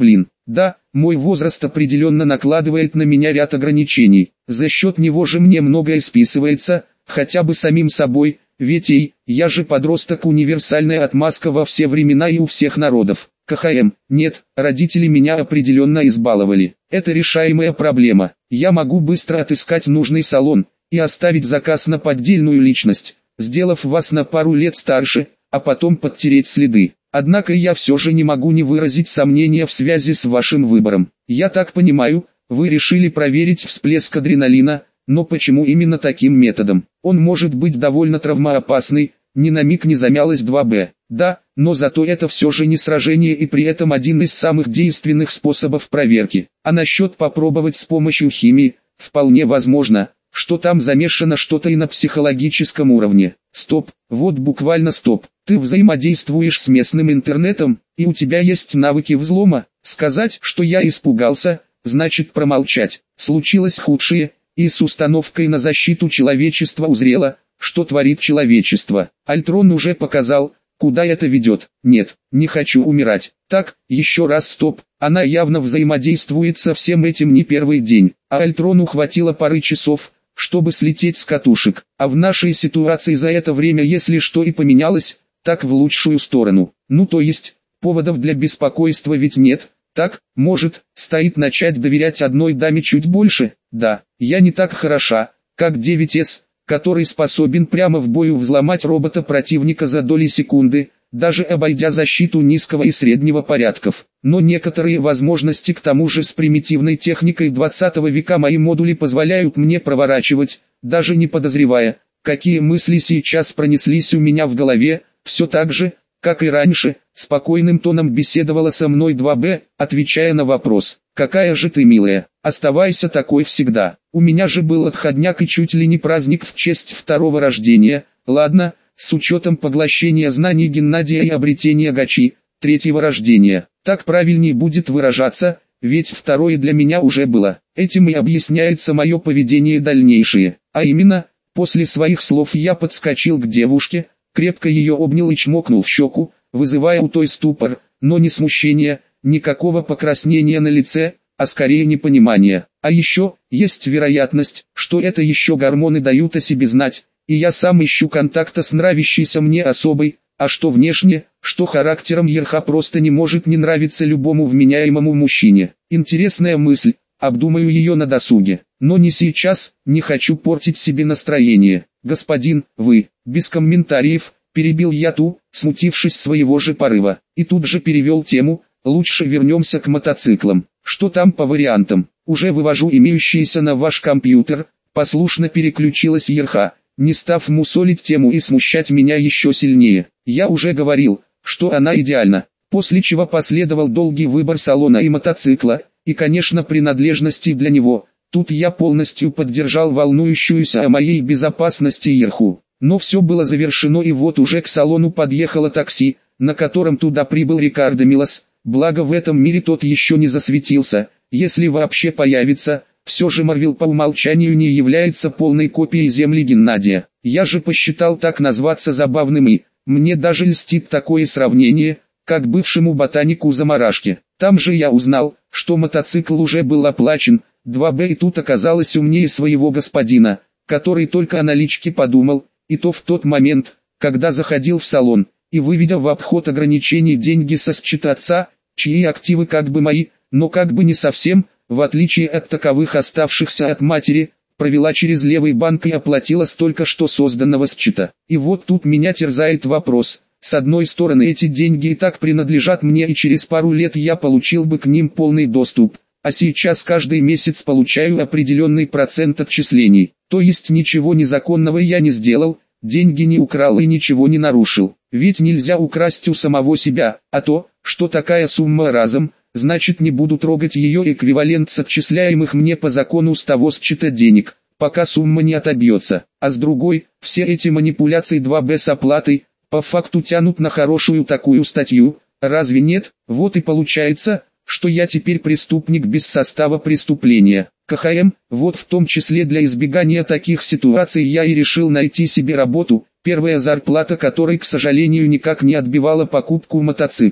[SPEAKER 1] Да, мой возраст определенно накладывает на меня ряд ограничений. За счет него же мне многое списывается, хотя бы самим собой, ведь эй, я же подросток, универсальная отмазка во все времена и у всех народов. КХМ, нет, родители меня определенно избаловали. Это решаемая проблема. Я могу быстро отыскать нужный салон и оставить заказ на поддельную личность, сделав вас на пару лет старше, а потом подтереть следы. Однако я все же не могу не выразить сомнения в связи с вашим выбором. Я так понимаю, вы решили проверить всплеск адреналина, но почему именно таким методом? Он может быть довольно травмоопасный, ни на миг не замялась два бэ. Да, но зато это все же не сражение и при этом один из самых действенных способов проверки. А насчет попробовать с помощью химии, вполне возможно, что там замешано что-то и на психологическом уровне. Стоп, вот буквально стоп. Ты взаимодействуешь с местным интернетом, и у тебя есть навыки взлома. Сказать, что я испугался, значит промолчать. Случилось худшее, и с установкой на защиту человечества узрело, что творит человечество. Альтрон уже показал, куда это ведет. Нет, не хочу умирать. Так, еще раз стоп. Она явно взаимодействует со всем этим не первый день, а Альтрону хватило пары часов, чтобы слететь с катушек. А в нашей ситуации за это время если что и поменялось, так в лучшую сторону. Ну то есть, поводов для беспокойства ведь нет. Так, может, стоит начать доверять одной даме чуть больше? Да, я не так хороша, как девять эс, который способен прямо в бою взломать робота противника за доли секунды, даже обойдя защиту низкого и среднего порядков. Но некоторые возможности к тому же с примитивной техникой двадцатого века мои модули позволяют мне проворачивать, даже не подозревая, какие мысли сейчас пронеслись у меня в голове. Все так же, как и раньше, спокойным тоном беседовала со мной два бэ, отвечая на вопрос: «Какая же ты милая, оставайся такой всегда. У меня же был отходняк и чуть ли не праздник в честь второго рождения. Ладно, с учетом поглощения знаний Геннадия и обретения гачи, третьего рождения. Так правильнее будет выражаться, ведь второе для меня уже было. Этим и объясняется мое поведение дальнейшее. А именно, после своих слов я подскочил к девушке, крепко ее обнял и чмокнул в щеку, вызывая у той ступор, но не смущение, никакого покраснения на лице, а скорее непонимание. А еще, есть вероятность, что это еще гормоны дают о себе знать, и я сам ищу контакта с нравящейся мне особой, а что внешне, что характером Ерха просто не может не нравиться любому вменяемому мужчине. Интересная мысль, обдумаю ее на досуге, но не сейчас, не хочу портить себе настроение. Господин, вы, без комментариев, перебил я ту, смутившись своего же порыва, и тут же перевел тему: лучше вернемся к мотоциклам. Что там по вариантам? Уже вывожу имеющиеся на ваш компьютер. Послушно переключилась Ерха, не став мусолить тему и смущать меня еще сильнее. Я уже говорил, что она идеальна. После чего последовал долгий выбор салона и мотоцикла, и конечно принадлежности для него. Тут я полностью поддержал волнующуюся о моей безопасности Ерху. Но все было завершено, и вот уже к салону подъехало такси, на котором туда прибыл Рикардо Милос. Благо в этом мире тот еще не засветился, если вообще появится. Все же Марвел по умолчанию не является полной копией Земли Геннадия. Я же посчитал так назваться забавным, и мне даже льстит такое сравнение, как бывшему ботанику заморашки. Там же я узнал, что мотоцикл уже был оплачен. два бэ и тут оказалось умнее своего господина, который только о наличке подумал, и то в тот момент, когда заходил в салон, и выведя в обход ограничений деньги со счета отца, чьи активы как бы мои, но как бы не совсем, в отличие от таковых оставшихся от матери, провела через левый банк и оплатила столько что созданного счета. И вот тут меня терзает вопрос: с одной стороны эти деньги и так принадлежат мне, и через пару лет я получил бы к ним полный доступ, а сейчас каждый месяц получаю определенный процент отчислений, то есть ничего незаконного я не сделал, деньги не украл и ничего не нарушил. Ведь нельзя украсть у самого себя, а то, что такая сумма разом, значит не буду трогать ее эквивалент с отчисляемых мне по закону с того счета денег, пока сумма не отобьется. А с другой, все эти манипуляции два бэ с оплатой, по факту тянут на хорошую такую статью, разве нет? Вот и получается, что я теперь преступник без состава преступления. КХМ, вот в том числе для избегания таких ситуаций я и решил найти себе работу, первая зарплата которой, к сожалению, никак не отбивала покупку мотоцикла.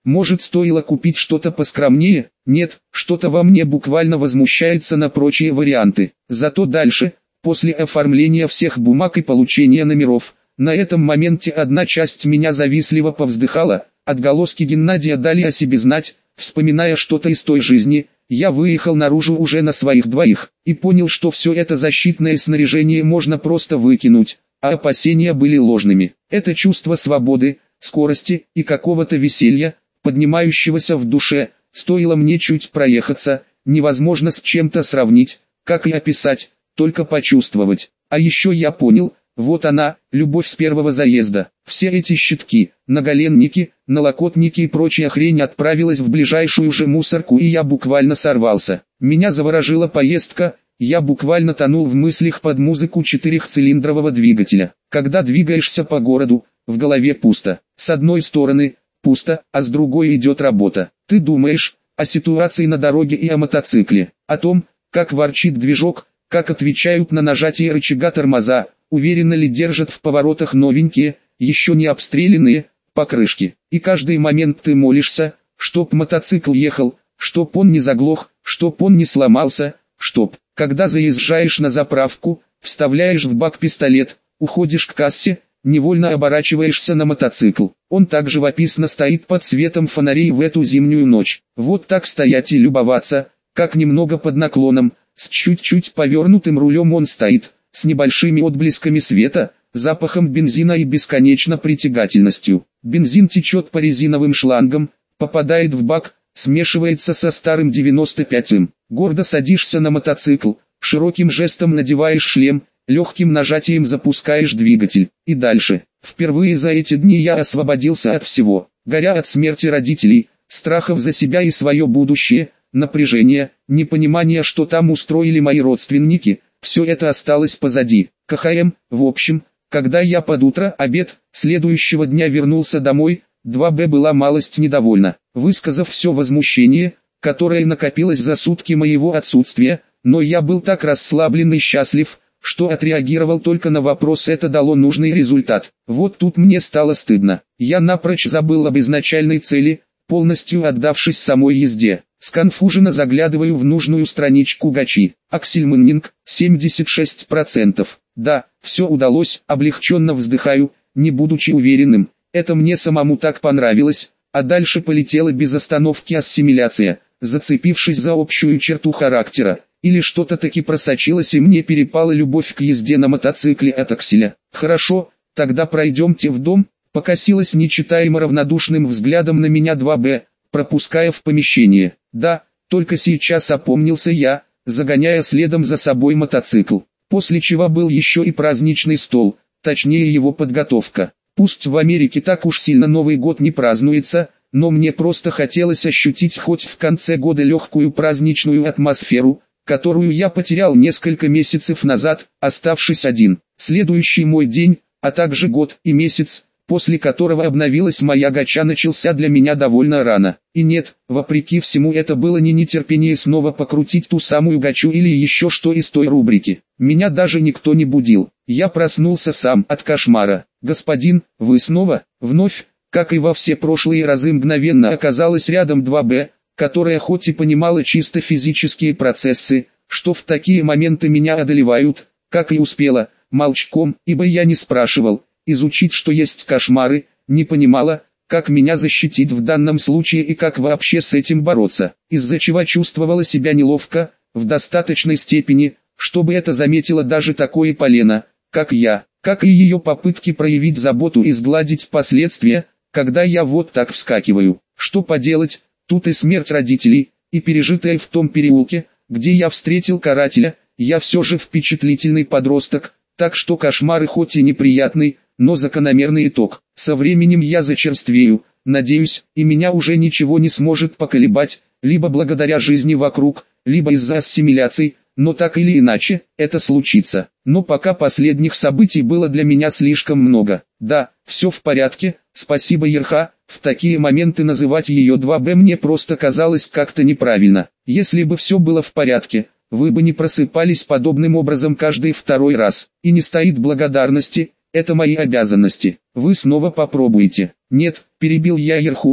[SPEAKER 1] Может, стоило купить что-то поскромнее? Нет, что-то во мне буквально возмущается на прочие варианты. Зато дальше, после оформления всех бумаг и получения номеров, на этом моменте одна часть меня завистливо повздыхала, отголоски Геннадия дали о себе знать, вспоминая что-то из той жизни. Я выехал наружу уже на своих двоих, и понял, что все это защитное снаряжение можно просто выкинуть, а опасения были ложными. Это чувство свободы, скорости и какого-то веселья, поднимающегося в душе, стоило мне чуть проехаться, невозможно с чем-то сравнить, как и описать, только почувствовать. А еще я понял, вот она, любовь с первого заезда. Все эти щитки, наголенники, налокотники и прочая хрень отправилась в ближайшую же мусорку, и я буквально сорвался. Меня заворожила поездка, я буквально тонул в мыслях под музыку четырехцилиндрового двигателя. Когда двигаешься по городу, в голове пусто. С одной стороны пусто, а с другой идет работа. Ты думаешь о ситуации на дороге и о мотоцикле, о том, как ворчит движок, как отвечают на нажатие рычага тормоза, уверенно ли держат в поворотах новенькие, еще не обстрелянные, покрышки. И каждый момент ты молишься, чтоб мотоцикл ехал, чтоб он не заглох, чтоб он не сломался, чтоб, когда заезжаешь на заправку, вставляешь в бак пистолет, уходишь к кассе, невольно оборачиваешься на мотоцикл. Он так живописно стоит под светом фонарей в эту зимнюю ночь. Вот так стоять и любоваться, как немного под наклоном, с чуть-чуть повернутым рулем он стоит, с небольшими отблесками света, запахом бензина и бесконечно притягательностью. Бензин течет по резиновым шлангам, попадает в бак, смешивается со старым девяносто пятым. Гордо садишься на мотоцикл, широким жестом надеваешь шлем, легким нажатием запускаешь двигатель. И дальше. Впервые за эти дни я освободился от всего. Горя от смерти родителей, страхов за себя и свое будущее, напряжения, непонимания, что там устроили мои родственники, все это осталось позади. КХМ, в общем, когда я под утро, обед, следующего дня вернулся домой, два бэ была малость недовольна. Высказав все возмущение, которое накопилось за сутки моего отсутствия, но я был так расслаблен и счастлив, что отреагировал только на вопрос, это дало нужный результат. Вот тут мне стало стыдно. Я напрочь забыл об изначальной цели, полностью отдавшись самой езде. Сконфуженно заглядываю в нужную страничку Гачи. Аксельманнинг, семьдесят шесть процентов. Да, все удалось, облегченно вздыхаю, не будучи уверенным. Это мне самому так понравилось, а дальше полетела без остановки ассимиляция, зацепившись за общую черту характера. Или что-то таки просочилось, и мне перепала любовь к езде на мотоцикле от Акселя. Хорошо, тогда пройдемте в дом. Покосилась нечитаемо равнодушным взглядом на меня два бэ, пропуская в помещение. Да, только сейчас опомнился я, загоняя следом за собой мотоцикл. После чего был еще и праздничный стол, точнее его подготовка. Пусть в Америке так уж сильно Новый год не празднуется, но мне просто хотелось ощутить хоть в конце года легкую праздничную атмосферу, которую я потерял несколько месяцев назад, оставшись один. Следующий мой день, а также год и месяц, после которого обновилась моя Гача, начался для меня довольно рано. И нет, вопреки всему, это было не нетерпение снова покрутить ту самую Гачу или еще что из той рубрики. Меня даже никто не будил. Я проснулся сам от кошмара. «Господин, вы снова?» Вновь, как и во все прошлые разы, мгновенно оказалась рядом два бэ, которая хоть и понимала чисто физические процессы, что в такие моменты меня одолевают, как и успела, молчком, ибо я не спрашивал, изучить, что есть кошмары, не понимала, как меня защитить в данном случае и как вообще с этим бороться, из-за чего чувствовала себя неловко, в достаточной степени, чтобы это заметило даже такое полено, как я, как и ее попытки проявить заботу и сгладить последствия, когда я вот так вскакиваю. Что поделать, тут и смерть родителей, и пережитая в том переулке, где я встретил карателя, я все же впечатлительный подросток, так что кошмары хоть и неприятный, но закономерный итог. Со временем я зачерствею, надеюсь, и меня уже ничего не сможет поколебать, либо благодаря жизни вокруг, либо из-за ассимиляций, но так или иначе, это случится. Но пока последних событий было для меня слишком много. Да, все в порядке, спасибо, Ерха. В такие моменты называть ее два бэ мне просто казалось как-то неправильно. Если бы все было в порядке, вы бы не просыпались подобным образом каждый второй раз. И не стоит благодарности, это мои обязанности. Вы снова попробуете. Нет, перебил я Ерху,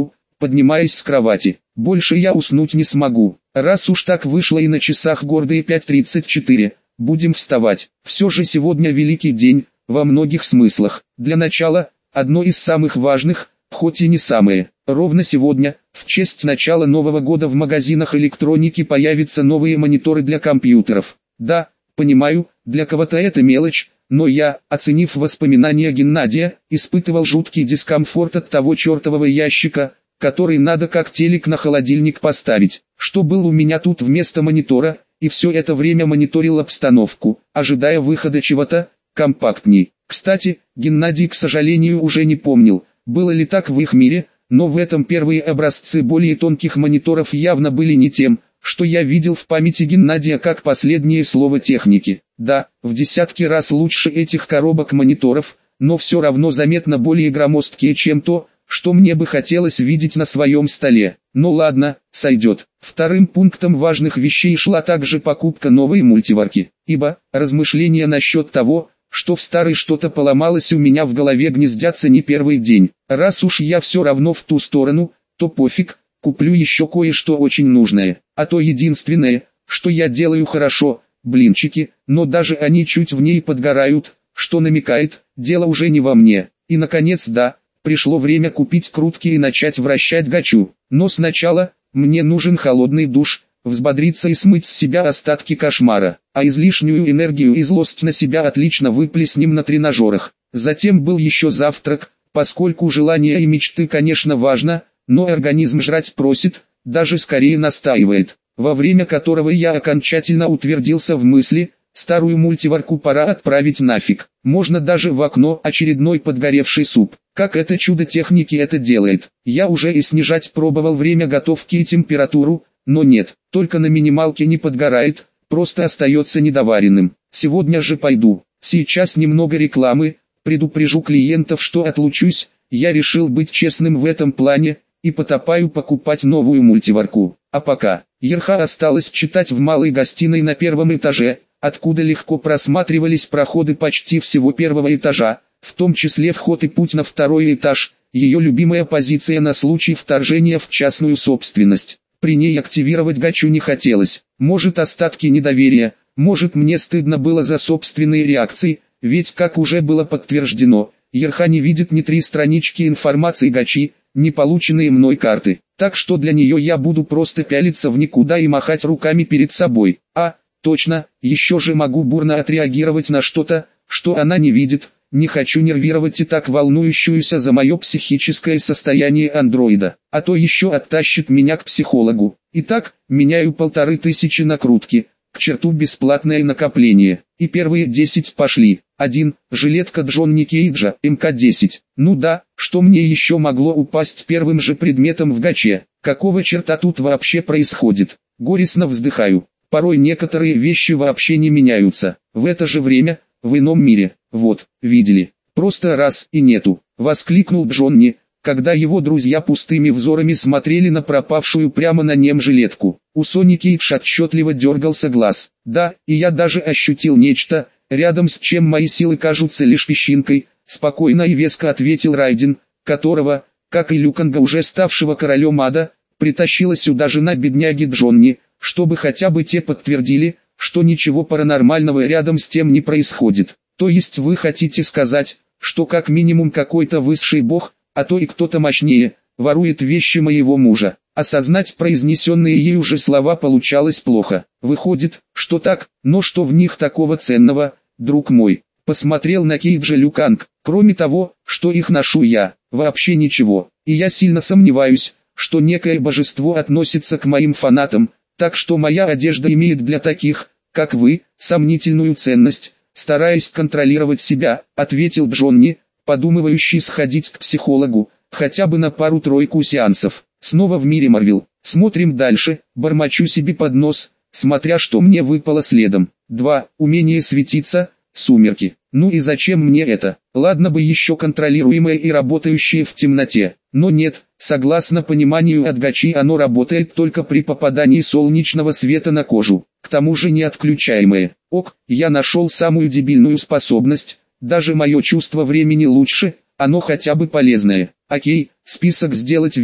[SPEAKER 1] поднимаясь с кровати. Больше я уснуть не смогу. Раз уж так вышло и на часах гордые пять тридцать четыре, будем вставать. Все же сегодня великий день, во многих смыслах. Для начала, одно из самых важных, хоть и не самое. Ровно сегодня, в честь начала Нового года в магазинах электроники появятся новые мониторы для компьютеров. Да, понимаю, для кого-то это мелочь, но я, оценив воспоминания Геннадия, испытывал жуткий дискомфорт от того чертового ящика, который надо как телек на холодильник поставить, что был у меня тут вместо монитора, и все это время мониторил обстановку, ожидая выхода чего-то компактней. Кстати, Геннадий, к сожалению, уже не помнил, было ли так в их мире, но в этом первые образцы более тонких мониторов явно были не тем, что я видел в памяти Геннадия как последнее слово техники. Да, в десятки раз лучше этих коробок мониторов, но все равно заметно более громоздкие, чем то, что мне бы хотелось видеть на своем столе. Ну ладно, сойдет. Вторым пунктом важных вещей шла также покупка новой мультиварки, ибо размышления насчет того, что в старой что-то поломалось у меня в голове гнездятся не первый день. Раз уж я все равно в ту сторону, то пофиг, куплю еще кое-что очень нужное. А то единственное, что я делаю хорошо, блинчики, но даже они чуть в ней подгорают, что намекает, дело уже не во мне. И наконец да, пришло время купить крутки и начать вращать гачу. Но сначала, мне нужен холодный душ, взбодриться и смыть с себя остатки кошмара, а излишнюю энергию и злость на себя отлично выплеснем на тренажерах. Затем был еще завтрак, поскольку желание и мечты, конечно, важно, но организм жрать просит, даже скорее настаивает, во время которого я окончательно утвердился в мысли, старую мультиварку пора отправить нафиг. Можно даже в окно очередной подгоревший суп. Как это чудо техники это делает. Я уже и снижать пробовал время готовки и температуру, но нет, только на минималке не подгорает, просто остается недоваренным. Сегодня же пойду. Сейчас немного рекламы, предупрежу клиентов, что отлучусь. Я решил быть честным в этом плане, и потопаю покупать новую мультиварку. А пока, Ерха осталось читать в малой гостиной на первом этаже, откуда легко просматривались проходы почти всего первого этажа, в том числе вход и путь на второй этаж, ее любимая позиция на случай вторжения в частную собственность. При ней активировать гачу не хотелось, может остатки недоверия, может мне стыдно было за собственные реакции, ведь как уже было подтверждено, Ерха не видит ни три странички информации гачи, ни полученные мной карты, так что для нее я буду просто пялиться в никуда и махать руками перед собой. А, точно, еще же могу бурно отреагировать на что-то, что она не видит, не хочу нервировать и так волнующуюся за мое психическое состояние андроида, а то еще оттащит меня к психологу. Итак, меняю полторы тысячи накрутки, к черту бесплатное накопление, и первые десять пошли. один. Жилетка Джонни Кейджа, эм ка десять. Ну да, что мне еще могло упасть первым же предметом в гаче? Какого черта тут вообще происходит? Горестно вздыхаю. Порой некоторые вещи вообще не меняются. В это же время, в ином мире, вот, видели, просто раз и нету, воскликнул Джонни, когда его друзья пустыми взорами смотрели на пропавшую прямо на нем жилетку. У Сони Кейдж отчетливо дергался глаз. Да, и я даже ощутил нечто, рядом с чем мои силы кажутся лишь песчинкой, спокойно и веско ответил Райден, которого, как и Люканга, уже ставшего королем ада, притащила сюда жена бедняги Джонни, чтобы хотя бы те подтвердили, что ничего паранормального рядом с тем не происходит. То есть вы хотите сказать, что как минимум какой-то высший бог, а то и кто-то мощнее, ворует вещи моего мужа. Осознать произнесенные ею же слова получалось плохо. Выходит, что так, но что в них такого ценного, друг мой? Посмотрел на Кейджа Люканг. Кроме того, что их ношу я, вообще ничего. И я сильно сомневаюсь, что некое божество относится к моим фанатам, так что моя одежда имеет для таких, как вы, сомнительную ценность. Стараясь контролировать себя, ответил Джонни, подумывающий сходить к психологу, хотя бы на пару-тройку сеансов. Снова в мире Марвел. Смотрим дальше, бормочу себе под нос, смотря что мне выпало следом. два. Умение светиться, сумерки. Ну и зачем мне это? Ладно бы еще контролируемое и работающее в темноте. Но нет, согласно пониманию от гачи оно работает только при попадании солнечного света на кожу. К тому же не отключаемое. Ок, я нашел самую дебильную способность, даже мое чувство времени лучше, оно хотя бы полезное. Окей, список сделать вид,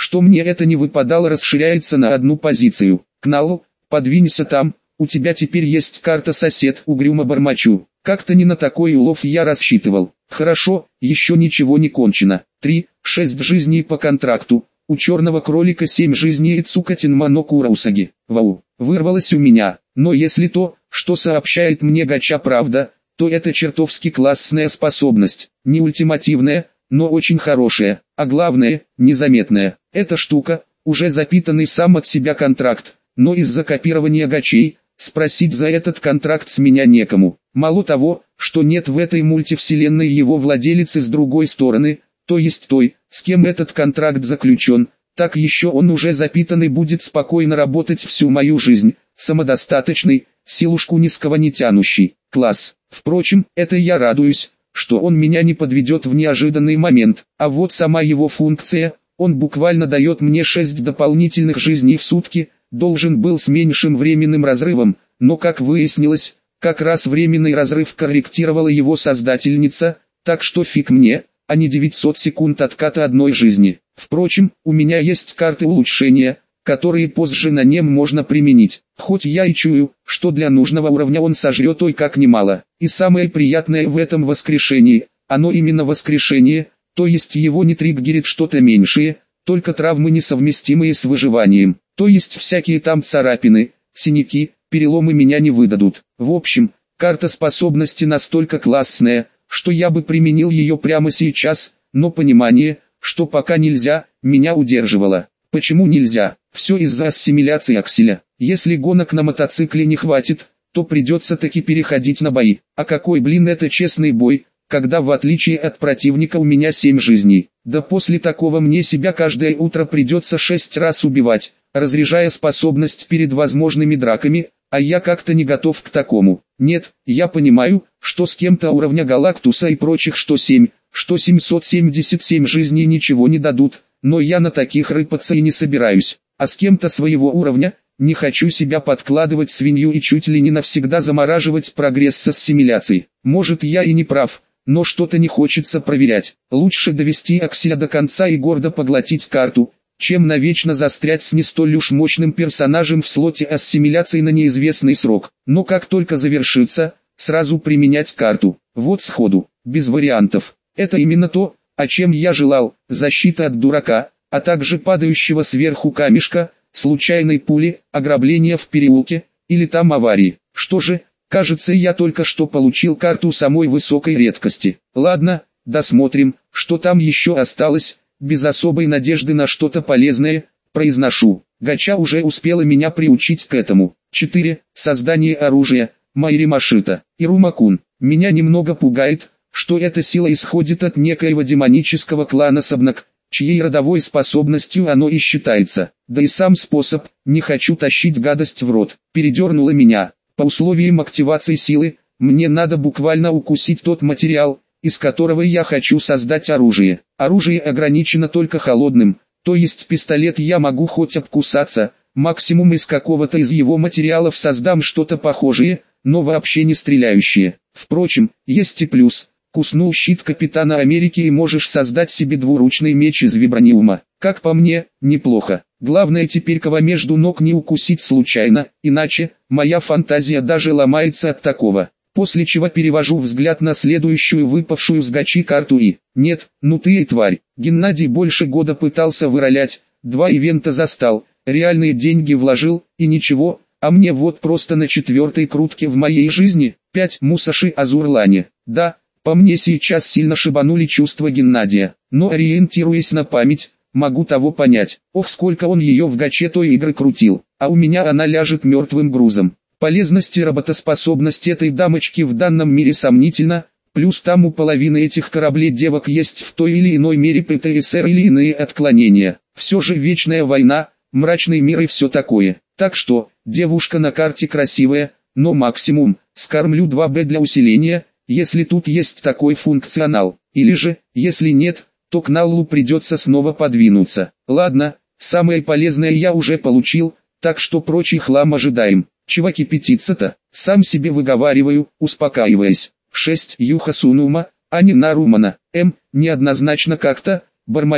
[SPEAKER 1] что мне это не выпадало, расширяется на одну позицию. Кнал, подвинься там, у тебя теперь есть карта сосед, угрюмо бормочу. Как-то не на такой улов я рассчитывал. Хорошо, еще ничего не кончено. Три, шесть жизней по контракту. У черного кролика семь жизней и Цукатин Маноку Раусаги. Вау, вырвалось у меня. Но если то, что сообщает мне Гача, правда, то это чертовски классная способность. Не ультимативная, но очень хорошая. А главное, незаметная. Эта штука, уже запитанный сам от себя контракт. Но из-за копирования Гачей, спросить за этот контракт с меня некому. Мало того, что нет в этой мультивселенной его владелицы с другой стороны, то есть той, с кем этот контракт заключен, так еще он уже запитанный будет спокойно работать всю мою жизнь, самодостаточный, силушку низкого не тянущий. Класс. Впрочем, это я радуюсь, что он меня не подведет в неожиданный момент, а вот сама его функция, он буквально дает мне шесть дополнительных жизней в сутки, должен был с меньшим временным разрывом, но как выяснилось, как раз временный разрыв корректировала его создательница, так что фиг мне, а не девятьсот секунд отката одной жизни. Впрочем, у меня есть карты улучшения, которые позже на нем можно применить, хоть я и чую, что для нужного уровня он сожрет ой как немало. И самое приятное в этом воскрешении, оно именно воскрешение, то есть его не триггерит что-то меньшее, только травмы несовместимые с выживанием, то есть всякие там царапины, синяки, переломы меня не выдадут. В общем, карта способности настолько классная, что я бы применил ее прямо сейчас, но понимание, что пока нельзя, меня удерживало. Почему нельзя? Все из-за ассимиляции акселя. Если гонок на мотоцикле не хватит, то придется таки переходить на бои. А какой блин это честный бой, когда в отличие от противника у меня семь жизней. Да после такого мне себя каждое утро придется шесть раз убивать, разряжая способность перед возможными драками, а я как-то не готов к такому. Нет, я понимаю, что с кем-то уровня Галактуса и прочих что семь, что семьсот семьдесят семь жизней ничего не дадут, но я на таких рыпаться и не собираюсь. А с кем-то своего уровня, не хочу себя подкладывать свинью и чуть ли не навсегда замораживать прогресс с ассимиляцией. Может я и не прав, но что-то не хочется проверять. Лучше довести акселя до конца и гордо поглотить карту, чем навечно застрять с не столь уж мощным персонажем в слоте ассимиляции на неизвестный срок. Но как только завершится, сразу применять карту. Вот сходу, без вариантов. Это именно то, о чем я желал, защита от дурака, а также падающего сверху камешка, случайной пули, ограбления в переулке, или там аварии. Что же, кажется, я только что получил карту самой высокой редкости. Ладно, досмотрим, что там еще осталось. Без особой надежды на что-то полезное, произношу. Гача уже успела меня приучить к этому. четыре. Создание оружия. Майри Машита. Ирумакун. Меня немного пугает, что эта сила исходит от некоего демонического клана Сабнак, чьей родовой способностью оно и считается. Да и сам способ, не хочу тащить гадость в рот, передернуло меня. По условиям активации силы, мне надо буквально укусить тот материал, из которого я хочу создать оружие. Оружие ограничено только холодным, то есть пистолет я могу хоть обкусаться, максимум из какого-то из его материалов создам что-то похожее, но вообще не стреляющее. Впрочем, есть и плюс. Куснул щит Капитана Америки и можешь создать себе двуручный меч из вибраниума. Как по мне, неплохо. Главное теперь кого между ног не укусить случайно, иначе, моя фантазия даже ломается от такого. После чего перевожу взгляд на следующую выпавшую с Гачи карту и... Нет, ну ты и тварь. Геннадий больше года пытался выролять, два ивента застал, реальные деньги вложил, и ничего, а мне вот просто на четвертой крутке в моей жизни, пять Мусаши Азурлане. Да, по мне сейчас сильно шибанули чувства Геннадия, но ориентируясь на память, могу того понять. Ох, сколько он ее в Гаче той игры крутил, а у меня она ляжет мертвым грузом. Полезность и работоспособность этой дамочки в данном мире сомнительна, плюс там у половины этих кораблей девок есть в той или иной мере ПТСР или иные отклонения. Все же вечная война, мрачный мир и все такое. Так что, девушка на карте красивая, но максимум, скормлю два бэ для усиления, если тут есть такой функционал. Или же, если нет, то к Наллу придется снова подвинуться. Ладно, самое полезное я уже получил, так что прочий хлам ожидаем. Чего кипятиться-то? Сам себе выговариваю, успокаиваясь. шесть. Юха Сунума, а не Нарумана. М. Неоднозначно как-то, бормочу,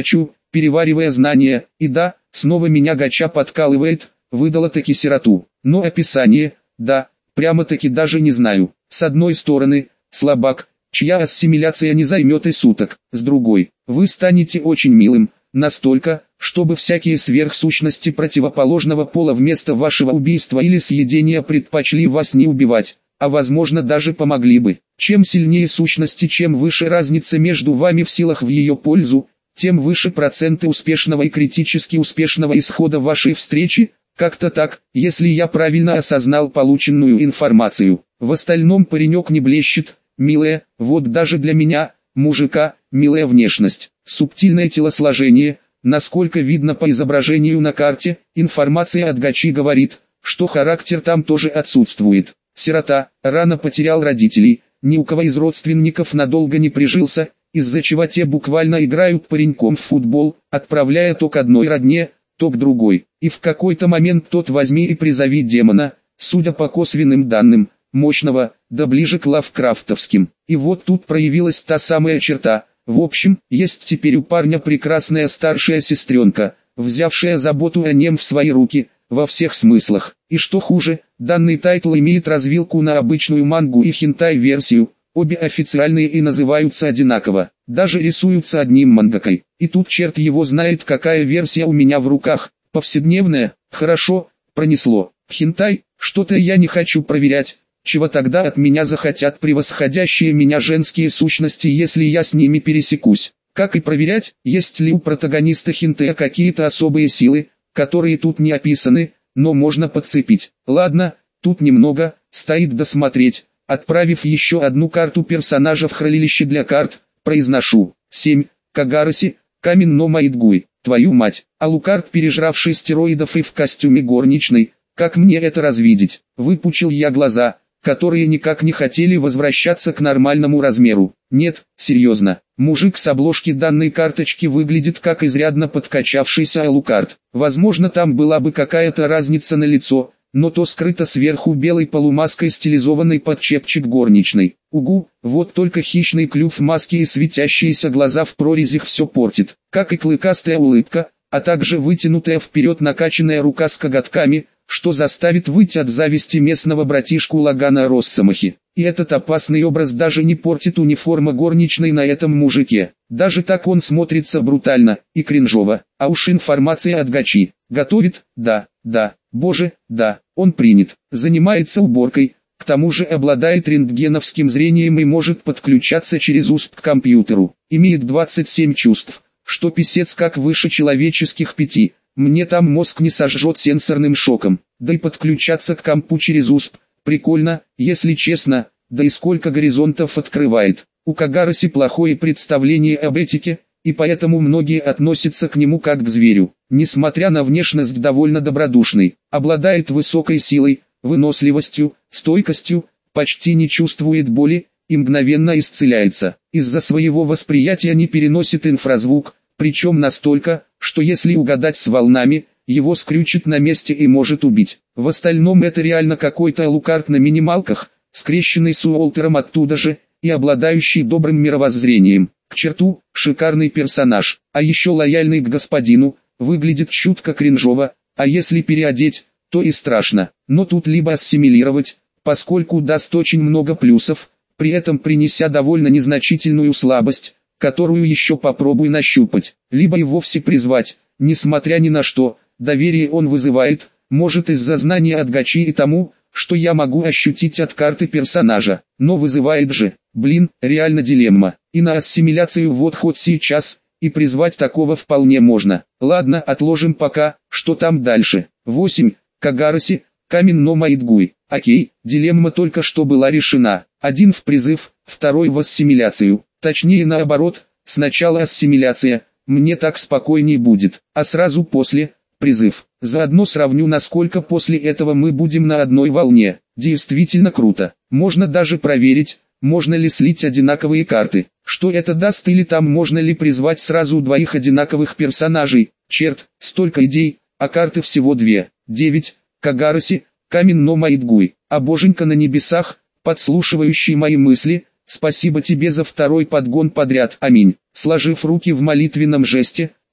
[SPEAKER 1] переваривая знания, и да, снова меня гача подкалывает, выдала таки сироту. Но описание, да, прямо-таки даже не знаю. С одной стороны, слабак, чья ассимиляция не займет и суток, с другой, вы станете очень милым, настолько, чтобы всякие сверхсущности противоположного пола вместо вашего убийства или съедения предпочли вас не убивать, а возможно даже помогли бы. Чем сильнее сущности, чем выше разница между вами в силах в ее пользу, тем выше проценты успешного и критически успешного исхода вашей встречи. Как-то так, если я правильно осознал полученную информацию. В остальном паренек не блещет, милая, вот даже для меня, мужика, милая внешность, субтильное телосложение, насколько видно по изображению на карте, информация от гачи говорит, что характер там тоже отсутствует. Сирота, рано потерял родителей, ни у кого из родственников надолго не прижился, из-за чего те буквально играют пареньком в футбол, отправляя то к одной родне, то к другой. И в какой-то момент тот возьми и призови демона, судя по косвенным данным, мощного, да ближе к лавкрафтовским. И вот тут проявилась та самая черта. В общем, есть теперь у парня прекрасная старшая сестренка, взявшая заботу о нем в свои руки, во всех смыслах. И что хуже, данный тайтл имеет развилку на обычную мангу и хентай-версию, обе официальные и называются одинаково, даже рисуются одним мангакой. И тут черт его знает, какая версия у меня в руках, повседневная, хорошо, пронесло. Хентай, что-то я не хочу проверять, чего тогда от меня захотят превосходящие меня женские сущности, если я с ними пересекусь. Как и проверять, есть ли у протагониста хентая какие-то особые силы, которые тут не описаны, но можно подцепить. Ладно, тут немного, стоит досмотреть. Отправив еще одну карту персонажа в хранилище для карт, произношу. семь. Кагараси, Камин но Маидгуй, твою мать. Алукард, пережравший стероидов и в костюме горничной, как мне это развидеть? Выпучил я глаза, которые никак не хотели возвращаться к нормальному размеру. Нет, серьезно, мужик с обложки данной карточки выглядит как изрядно подкачавшийся Алукард. Возможно, там была бы какая-то разница на лицо, но то скрыто сверху белой полумаской, стилизованной под чепчик горничной. Угу, вот только хищный клюв маски и светящиеся глаза в прорезях все портит, как и клыкастая улыбка, а также вытянутая вперед накачанная рука с коготками, что заставит выйти от зависти местного братишку Лагана Россомахи. И этот опасный образ даже не портит униформа горничной на этом мужике. Даже так он смотрится брутально и кринжово. А уж информация от гачи. Готовит? Да, да, боже, да, он принят. Занимается уборкой, к тому же обладает рентгеновским зрением и может подключаться через УСП к компьютеру. Имеет двадцать семь чувств, что писец как выше человеческих пяти. Мне там мозг не сожжет сенсорным шоком, да и подключаться к компу через УСП, прикольно, если честно, да и сколько горизонтов открывает. У Кагараси плохое представление об этике, и поэтому многие относятся к нему как к зверю. Несмотря на внешность довольно добродушный, обладает высокой силой, выносливостью, стойкостью, почти не чувствует боли и мгновенно исцеляется. Из-за своего восприятия не переносит инфразвук, причем настолько, что если угадать с волнами, его скрючит на месте и может убить. В остальном это реально какой-то Алукард на минималках, скрещенный с Уолтером оттуда же, и обладающий добрым мировоззрением. К черту, шикарный персонаж, а еще лояльный к господину, выглядит чутко кринжово, а если переодеть, то и страшно. Но тут либо ассимилировать, поскольку даст очень много плюсов, при этом принеся довольно незначительную слабость, которую еще попробуй нащупать, либо и вовсе призвать, несмотря ни на что, доверие он вызывает, может из-за знания от гачи и тому, что я могу ощутить от карты персонажа, но вызывает же, блин, реально дилемма, и на ассимиляцию вот хоть сейчас, и призвать такого вполне можно. Ладно, отложим пока, что там дальше. восемь. Кагараси, Камин но Маидгуй. Окей, дилемма только что была решена. Один в призыв, второй в ассимиляцию. Точнее наоборот, сначала ассимиляция, мне так спокойней будет, а сразу после, призыв. Заодно сравню, насколько после этого мы будем на одной волне. Действительно круто. Можно даже проверить, можно ли слить одинаковые карты. Что это даст, или там можно ли призвать сразу двоих одинаковых персонажей. Черт, столько идей, а карты всего две. девять. Кагараси, Камин но Маидгуй. А боженька на небесах, подслушивающий мои мысли, спасибо тебе за второй подгон подряд, аминь. Сложив руки в молитвенном жесте,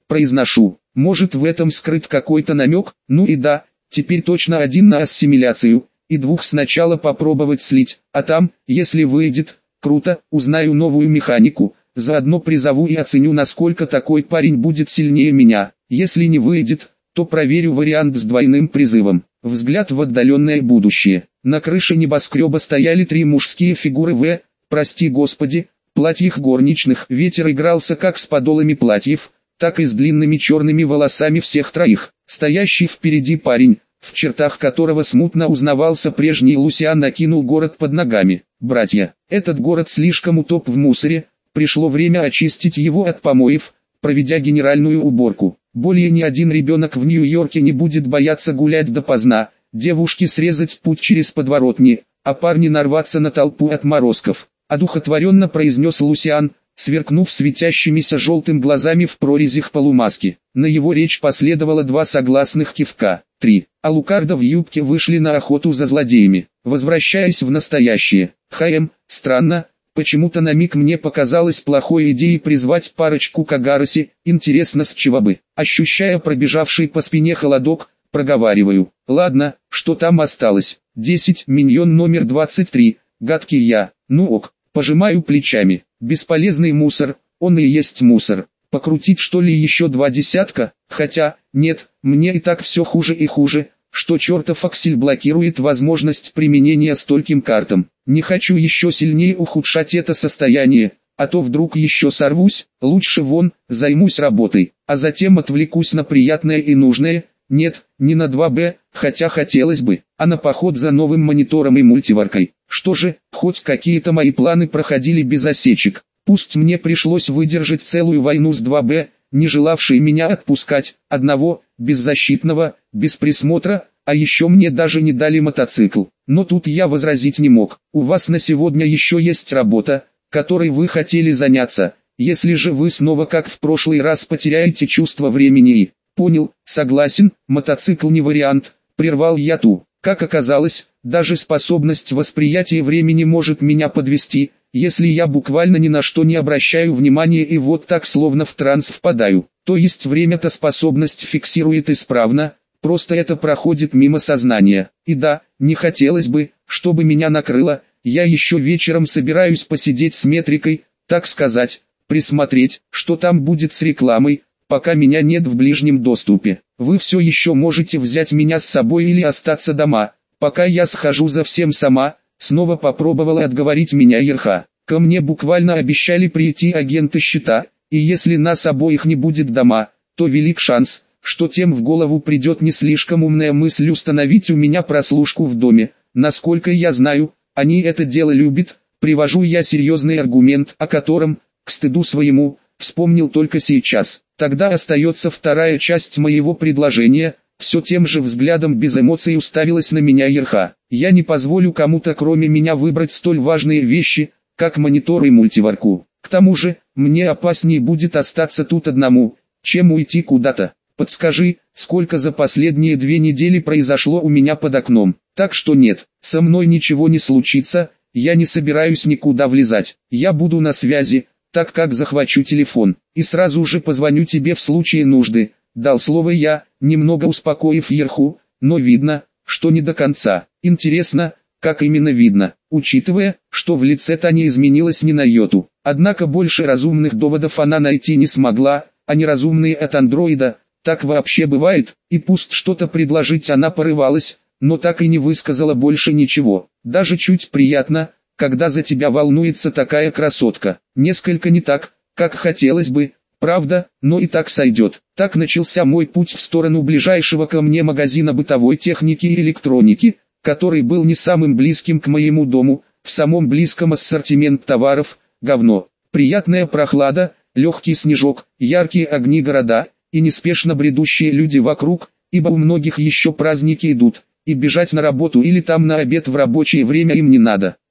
[SPEAKER 1] произношу. Может, в этом скрыт какой-то намек? Ну и да, теперь точно один на ассимиляцию, и двух сначала попробовать слить, а там, если выйдет, круто, узнаю новую механику, заодно призову и оценю, насколько такой парень будет сильнее меня. Если не выйдет, то проверю вариант с двойным призывом. Взгляд в отдаленное будущее. На крыше небоскреба стояли три мужские фигуры в, прости господи, платьях горничных. Ветер игрался как с подолами платьев, так и с длинными черными волосами всех троих. Стоящий впереди парень, в чертах которого смутно узнавался прежний Лусиан, накинул город под ногами. Братья, этот город слишком утоп в мусоре, пришло время очистить его от помоев, проведя генеральную уборку. Более ни один ребенок в Нью-Йорке не будет бояться гулять допоздна, девушке срезать путь через подворотни, а парни нарваться на толпу отморозков. Одухотворенно произнес Лусиан, сверкнув светящимися желтым глазами в прорезях полумаски. На его речь последовало два согласных кивка. Три. Алукарда в юбке вышли на охоту за злодеями. Возвращаясь в настоящее. Хм, странно, почему-то на миг мне показалось плохой идеей призвать парочку Кагараси, интересно с чего бы. Ощущая пробежавший по спине холодок, проговариваю. Ладно, что там осталось? десять, миньон номер двадцать три, гадкий я, ну ок. Пожимаю плечами. Бесполезный мусор, он и есть мусор. Покрутить что ли еще два десятка? Хотя, нет, мне и так все хуже и хуже, что чертов аксель блокирует возможность применения стольким картам. Не хочу еще сильнее ухудшать это состояние, а то вдруг еще сорвусь, лучше вон, займусь работой, а затем отвлекусь на приятное и нужное. Нет, не на два бэ, хотя хотелось бы, а на поход за новым монитором и мультиваркой. Что же, хоть какие-то мои планы проходили без осечек. Пусть мне пришлось выдержать целую войну с два бэ, не желавшие меня отпускать, одного, беззащитного, без присмотра, а еще мне даже не дали мотоцикл. Но тут я возразить не мог. У вас на сегодня еще есть работа, которой вы хотели заняться, если же вы снова как в прошлый раз потеряете чувство времени и... Понял, согласен, мотоцикл не вариант, прервал я ту. Как оказалось, даже способность восприятия времени может меня подвести, если я буквально ни на что не обращаю внимания и вот так словно в транс впадаю. То есть время-то способность фиксирует исправно, просто это проходит мимо сознания. И да, не хотелось бы, чтобы меня накрыло, я еще вечером собираюсь посидеть с метрикой, так сказать, присмотреть, что там будет с рекламой. Пока меня нет в ближнем доступе, вы все еще можете взять меня с собой или остаться дома, пока я схожу за всем сама. Снова попробовала отговорить меня Ерха. Ко мне буквально обещали прийти агенты щита, и если нас обоих не будет дома, то велик шанс, что тем в голову придет не слишком умная мысль установить у меня прослушку в доме. Насколько я знаю, они это дело любят. Привожу я серьезный аргумент, о котором, к стыду своему, вспомнил только сейчас. Тогда остается вторая часть моего предложения. Все тем же взглядом без эмоций уставилась на меня Ерха. Я не позволю кому-то кроме меня выбрать столь важные вещи, как монитор и мультиварку. К тому же, мне опаснее будет остаться тут одному, чем уйти куда-то. Подскажи, сколько за последние две недели произошло у меня под окном. Так что нет, со мной ничего не случится, я не собираюсь никуда влезать. Я буду на связи, так как захвачу телефон, и сразу же позвоню тебе в случае нужды. Дал слово я, немного успокоив Ерху, но видно, что не до конца. Интересно, как именно видно, учитывая, что в лице Тани изменилась ни на йоту. Однако больше разумных доводов она найти не смогла, а неразумные от андроида, так вообще бывает, и пусть что-то предложить она порывалась, но так и не высказала больше ничего. Даже чуть приятно, когда за тебя волнуется такая красотка. Несколько не так, как хотелось бы, правда, но и так сойдет. Так начался мой путь в сторону ближайшего ко мне магазина бытовой техники и электроники, который был не самым близким к моему дому. В самом близком ассортимент товаров – говно. Приятная прохлада, легкий снежок, яркие огни города и неспешно бредущие люди вокруг, ибо у многих еще праздники идут, и бежать на работу или там на обед в рабочее время им не надо.